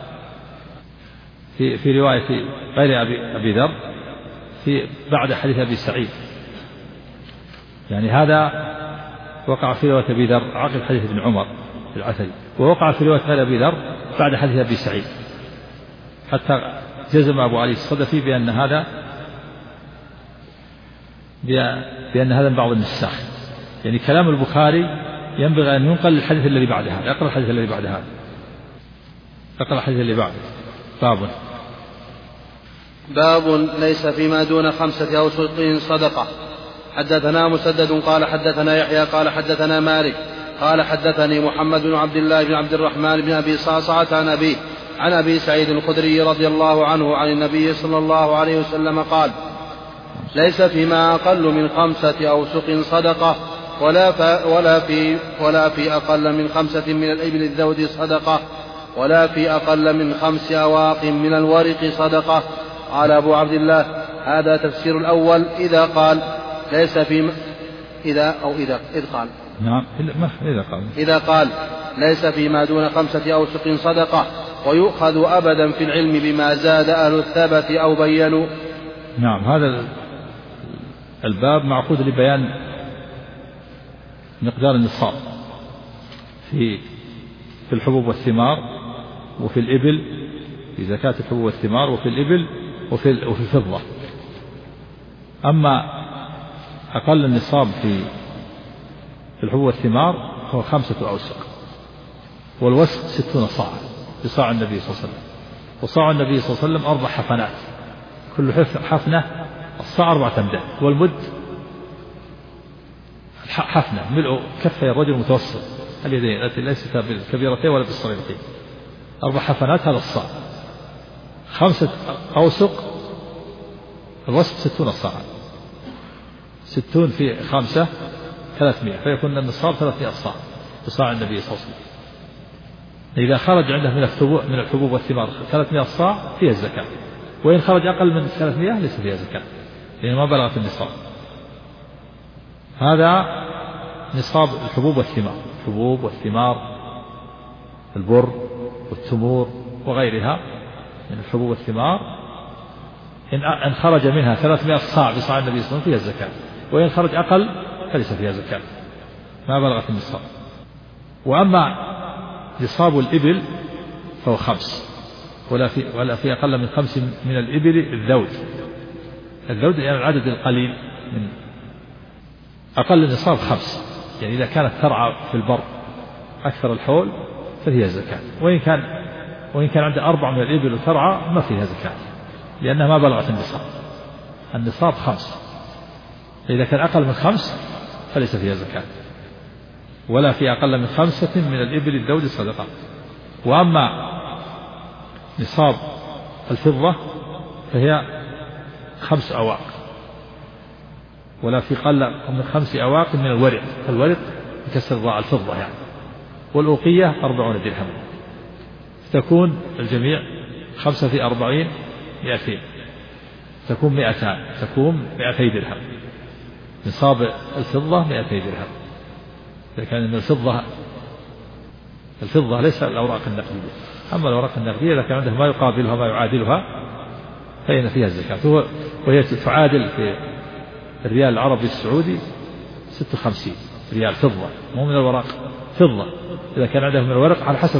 A: في رواية غير أبي ذر بعد حديث أبي سعيد. يعني هذا وقع في رواية أبي ذر عقب حديث ابن عمر في العثري، ووقع في رواية غير أبي ذر بعد حديث أبي سعيد، حتى جزم أبو علي الصدفي بأن هذا من بعض النساخ. يعني كلام البخاري ينبغي أن ينقل الحديث الذي بعد هذا. اقرأ الحديث الذي بعد هذا، اقرأ الحديث اللي بعده.
B: باب ليس فيما دون 5 أوسق صدقة. حدثنا مسدد قال حدثنا يحيى قال حدثنا مالك قال حدثني محمد بن عبد الله بن عبد الرحمن بن أبي صعصعة عن أبي سعيد الخدري رضي الله عنه عن النبي صلى الله عليه وسلم قال ليس فيما أقل من 5 أوسق صدقة ولا في أقل من 5 من الإبل الذود صدقة ولا في أقل من 5 أواق من الورق صدقة. قال أبو عبد الله: هذا تفسير الأول إذا قال ليس في إذا قال ليس فيما دون 5 أوسق صدقة، ويؤخذ أبدا في العلم بما زاد أهل الثبت أو بينوا.
A: نعم، هذا الباب معقود لبيان مقدار النصاب في الحبوب والثمار وفي الإبل، في زكاة الحبوب والثمار وفي الإبل وفي الفضة. أما أقل النصاب في الحبوب والثمار هو 5 أوسق، والوسق 60 صاعا بصاع النبي صلى الله عليه وسلم. وصاع النبي صلى الله عليه وسلم 4 حفنات، كل حفنة الصاع 4 أمداد، والمد حفنة ملء كفي الرجل المتوسط اليدين التي ليست بالكبيرتين ولا بالصغيرتين، 4 حفنات هذا الصاع. 5 أوسق الوسق 60 صاعا، 60 في 5 300، فيكون النصاب 300 صاع بصاع النبي صلى الله عليه وسلم. إذا خرج عنده من الحبوب والثمار 300 صاع فيها الزكاة، وإن خرج أقل من 300 ليس فيها زكاة لأن ما بلغت النصاب. هذا نصاب الحبوب والثمار، الحبوب والثمار، البر والتمور وغيرها من الحبوب والثمار، إن خرج منها 300 صاع بصاع النبي صلى الله عليه وسلم فيها الزكاة، وإن خرج أقل فليس فيها زكاة، ما بلغت النصاب. وأما نصاب الإبل فهو 5، ولا في أقل من 5 من الإبل الذود يعني العدد القليل من أقل النصاب 5، يعني إذا كانت ترعى في البر أكثر الحول فهي زكاة، وإن كان عنده 4 من الإبل وترعى ما فيها زكاة لأنها ما بلغت النصاب 5. فإذا كان أقل من 5 فليس فيها زكاة، ولا في أقل من 5 من الإبل الذود صدقة. وأما نصاب الفضة فهي 5 أواق، ولا في قل من 5 أواق من الورق بكسر ضاع الفضة يعني. والأوقية 40 درهم، تكون الجميع 5 في 40 200، تكون 200 درهم. نصاب الفضة 200 درهم. إذا كان من الفضة ليس الأوراق النقدية. أما الأوراق النقدية إذا كان عنده ما يقابلها ما يعادلها فإن فيها الزكاة، وهي تعادل في الريال العربي السعودي 56 ريال فضة، مو من الورق فضة. إذا كان عنده من الورق على حسب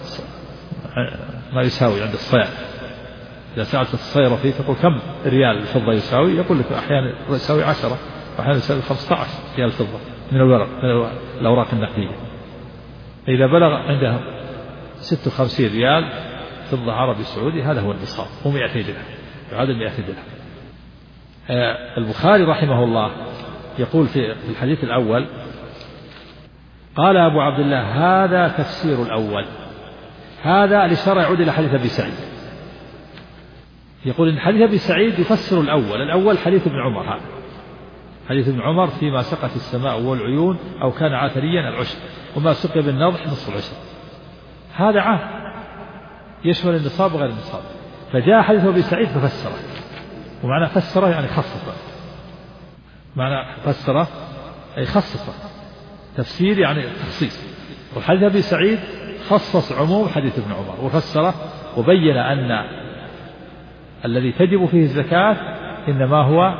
A: ما يساوي عند الصيع. إذا سألت الصيرة فيه تقول كم ريال الفضة يساوي، يقول لك أحيانا يساوي 10 وأحيانا يساوي 15 ريال فضة من الورق، من الأوراق النقدية. إذا بلغ عنده 56 ريال فضة عربي سعودي هذا هو النصاب، هو 200 درهم، يعادل 200 درهم. البخاري رحمه الله يقول في الحديث الأول: قال أبو عبد الله: هذا تفسير الأول. هذا الإشارة يعود إلى حديث أبي سعيد، يقول إن حديث أبي سعيد يفسر الأول حديث ابن عمر. هذا حديث ابن عمر: فيما سقت السماء والعيون أو كان عاثريا العشر، وما سقي بالنضح نصف العشر. هذا عام يشمل النصاب وغير النصاب. فجاء حديث أبي سعيد ففسره، ومعنى فسره يعني خصصه، معنى فسره أي خصصه، تفسير يعني تخصيص. وحديث أبي سعيد خصص عموم حديث ابن عمر وفسره، وبين أن الذي تجب فيه الزكاة إنما هو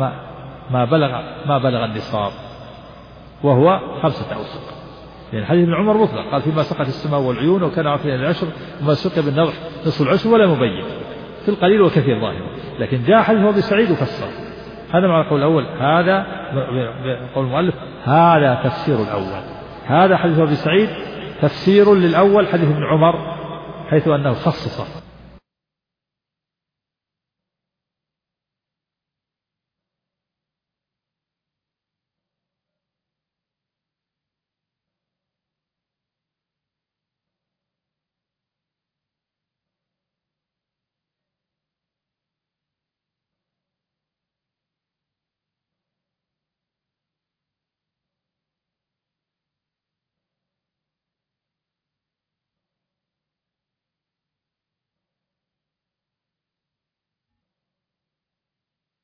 A: ما بلغ النصاب، وهو 5 أوسق. يعني حديث ابن عمر مطلق، قال: فيما سقت السماء والعيون وكان عاثريا العشر، وما سقي بالنضح نصف العشر، ولا مبين في القليل وكثير ظاهر. لكن جاء حديث أبي سعيد وفسر. هذا معنى القول الأول. هذا قول المؤلف: هذا تفسير الأول. هذا حديث أبي سعيد تفسير للأول حديث ابن عمر، حيث أنه خصصه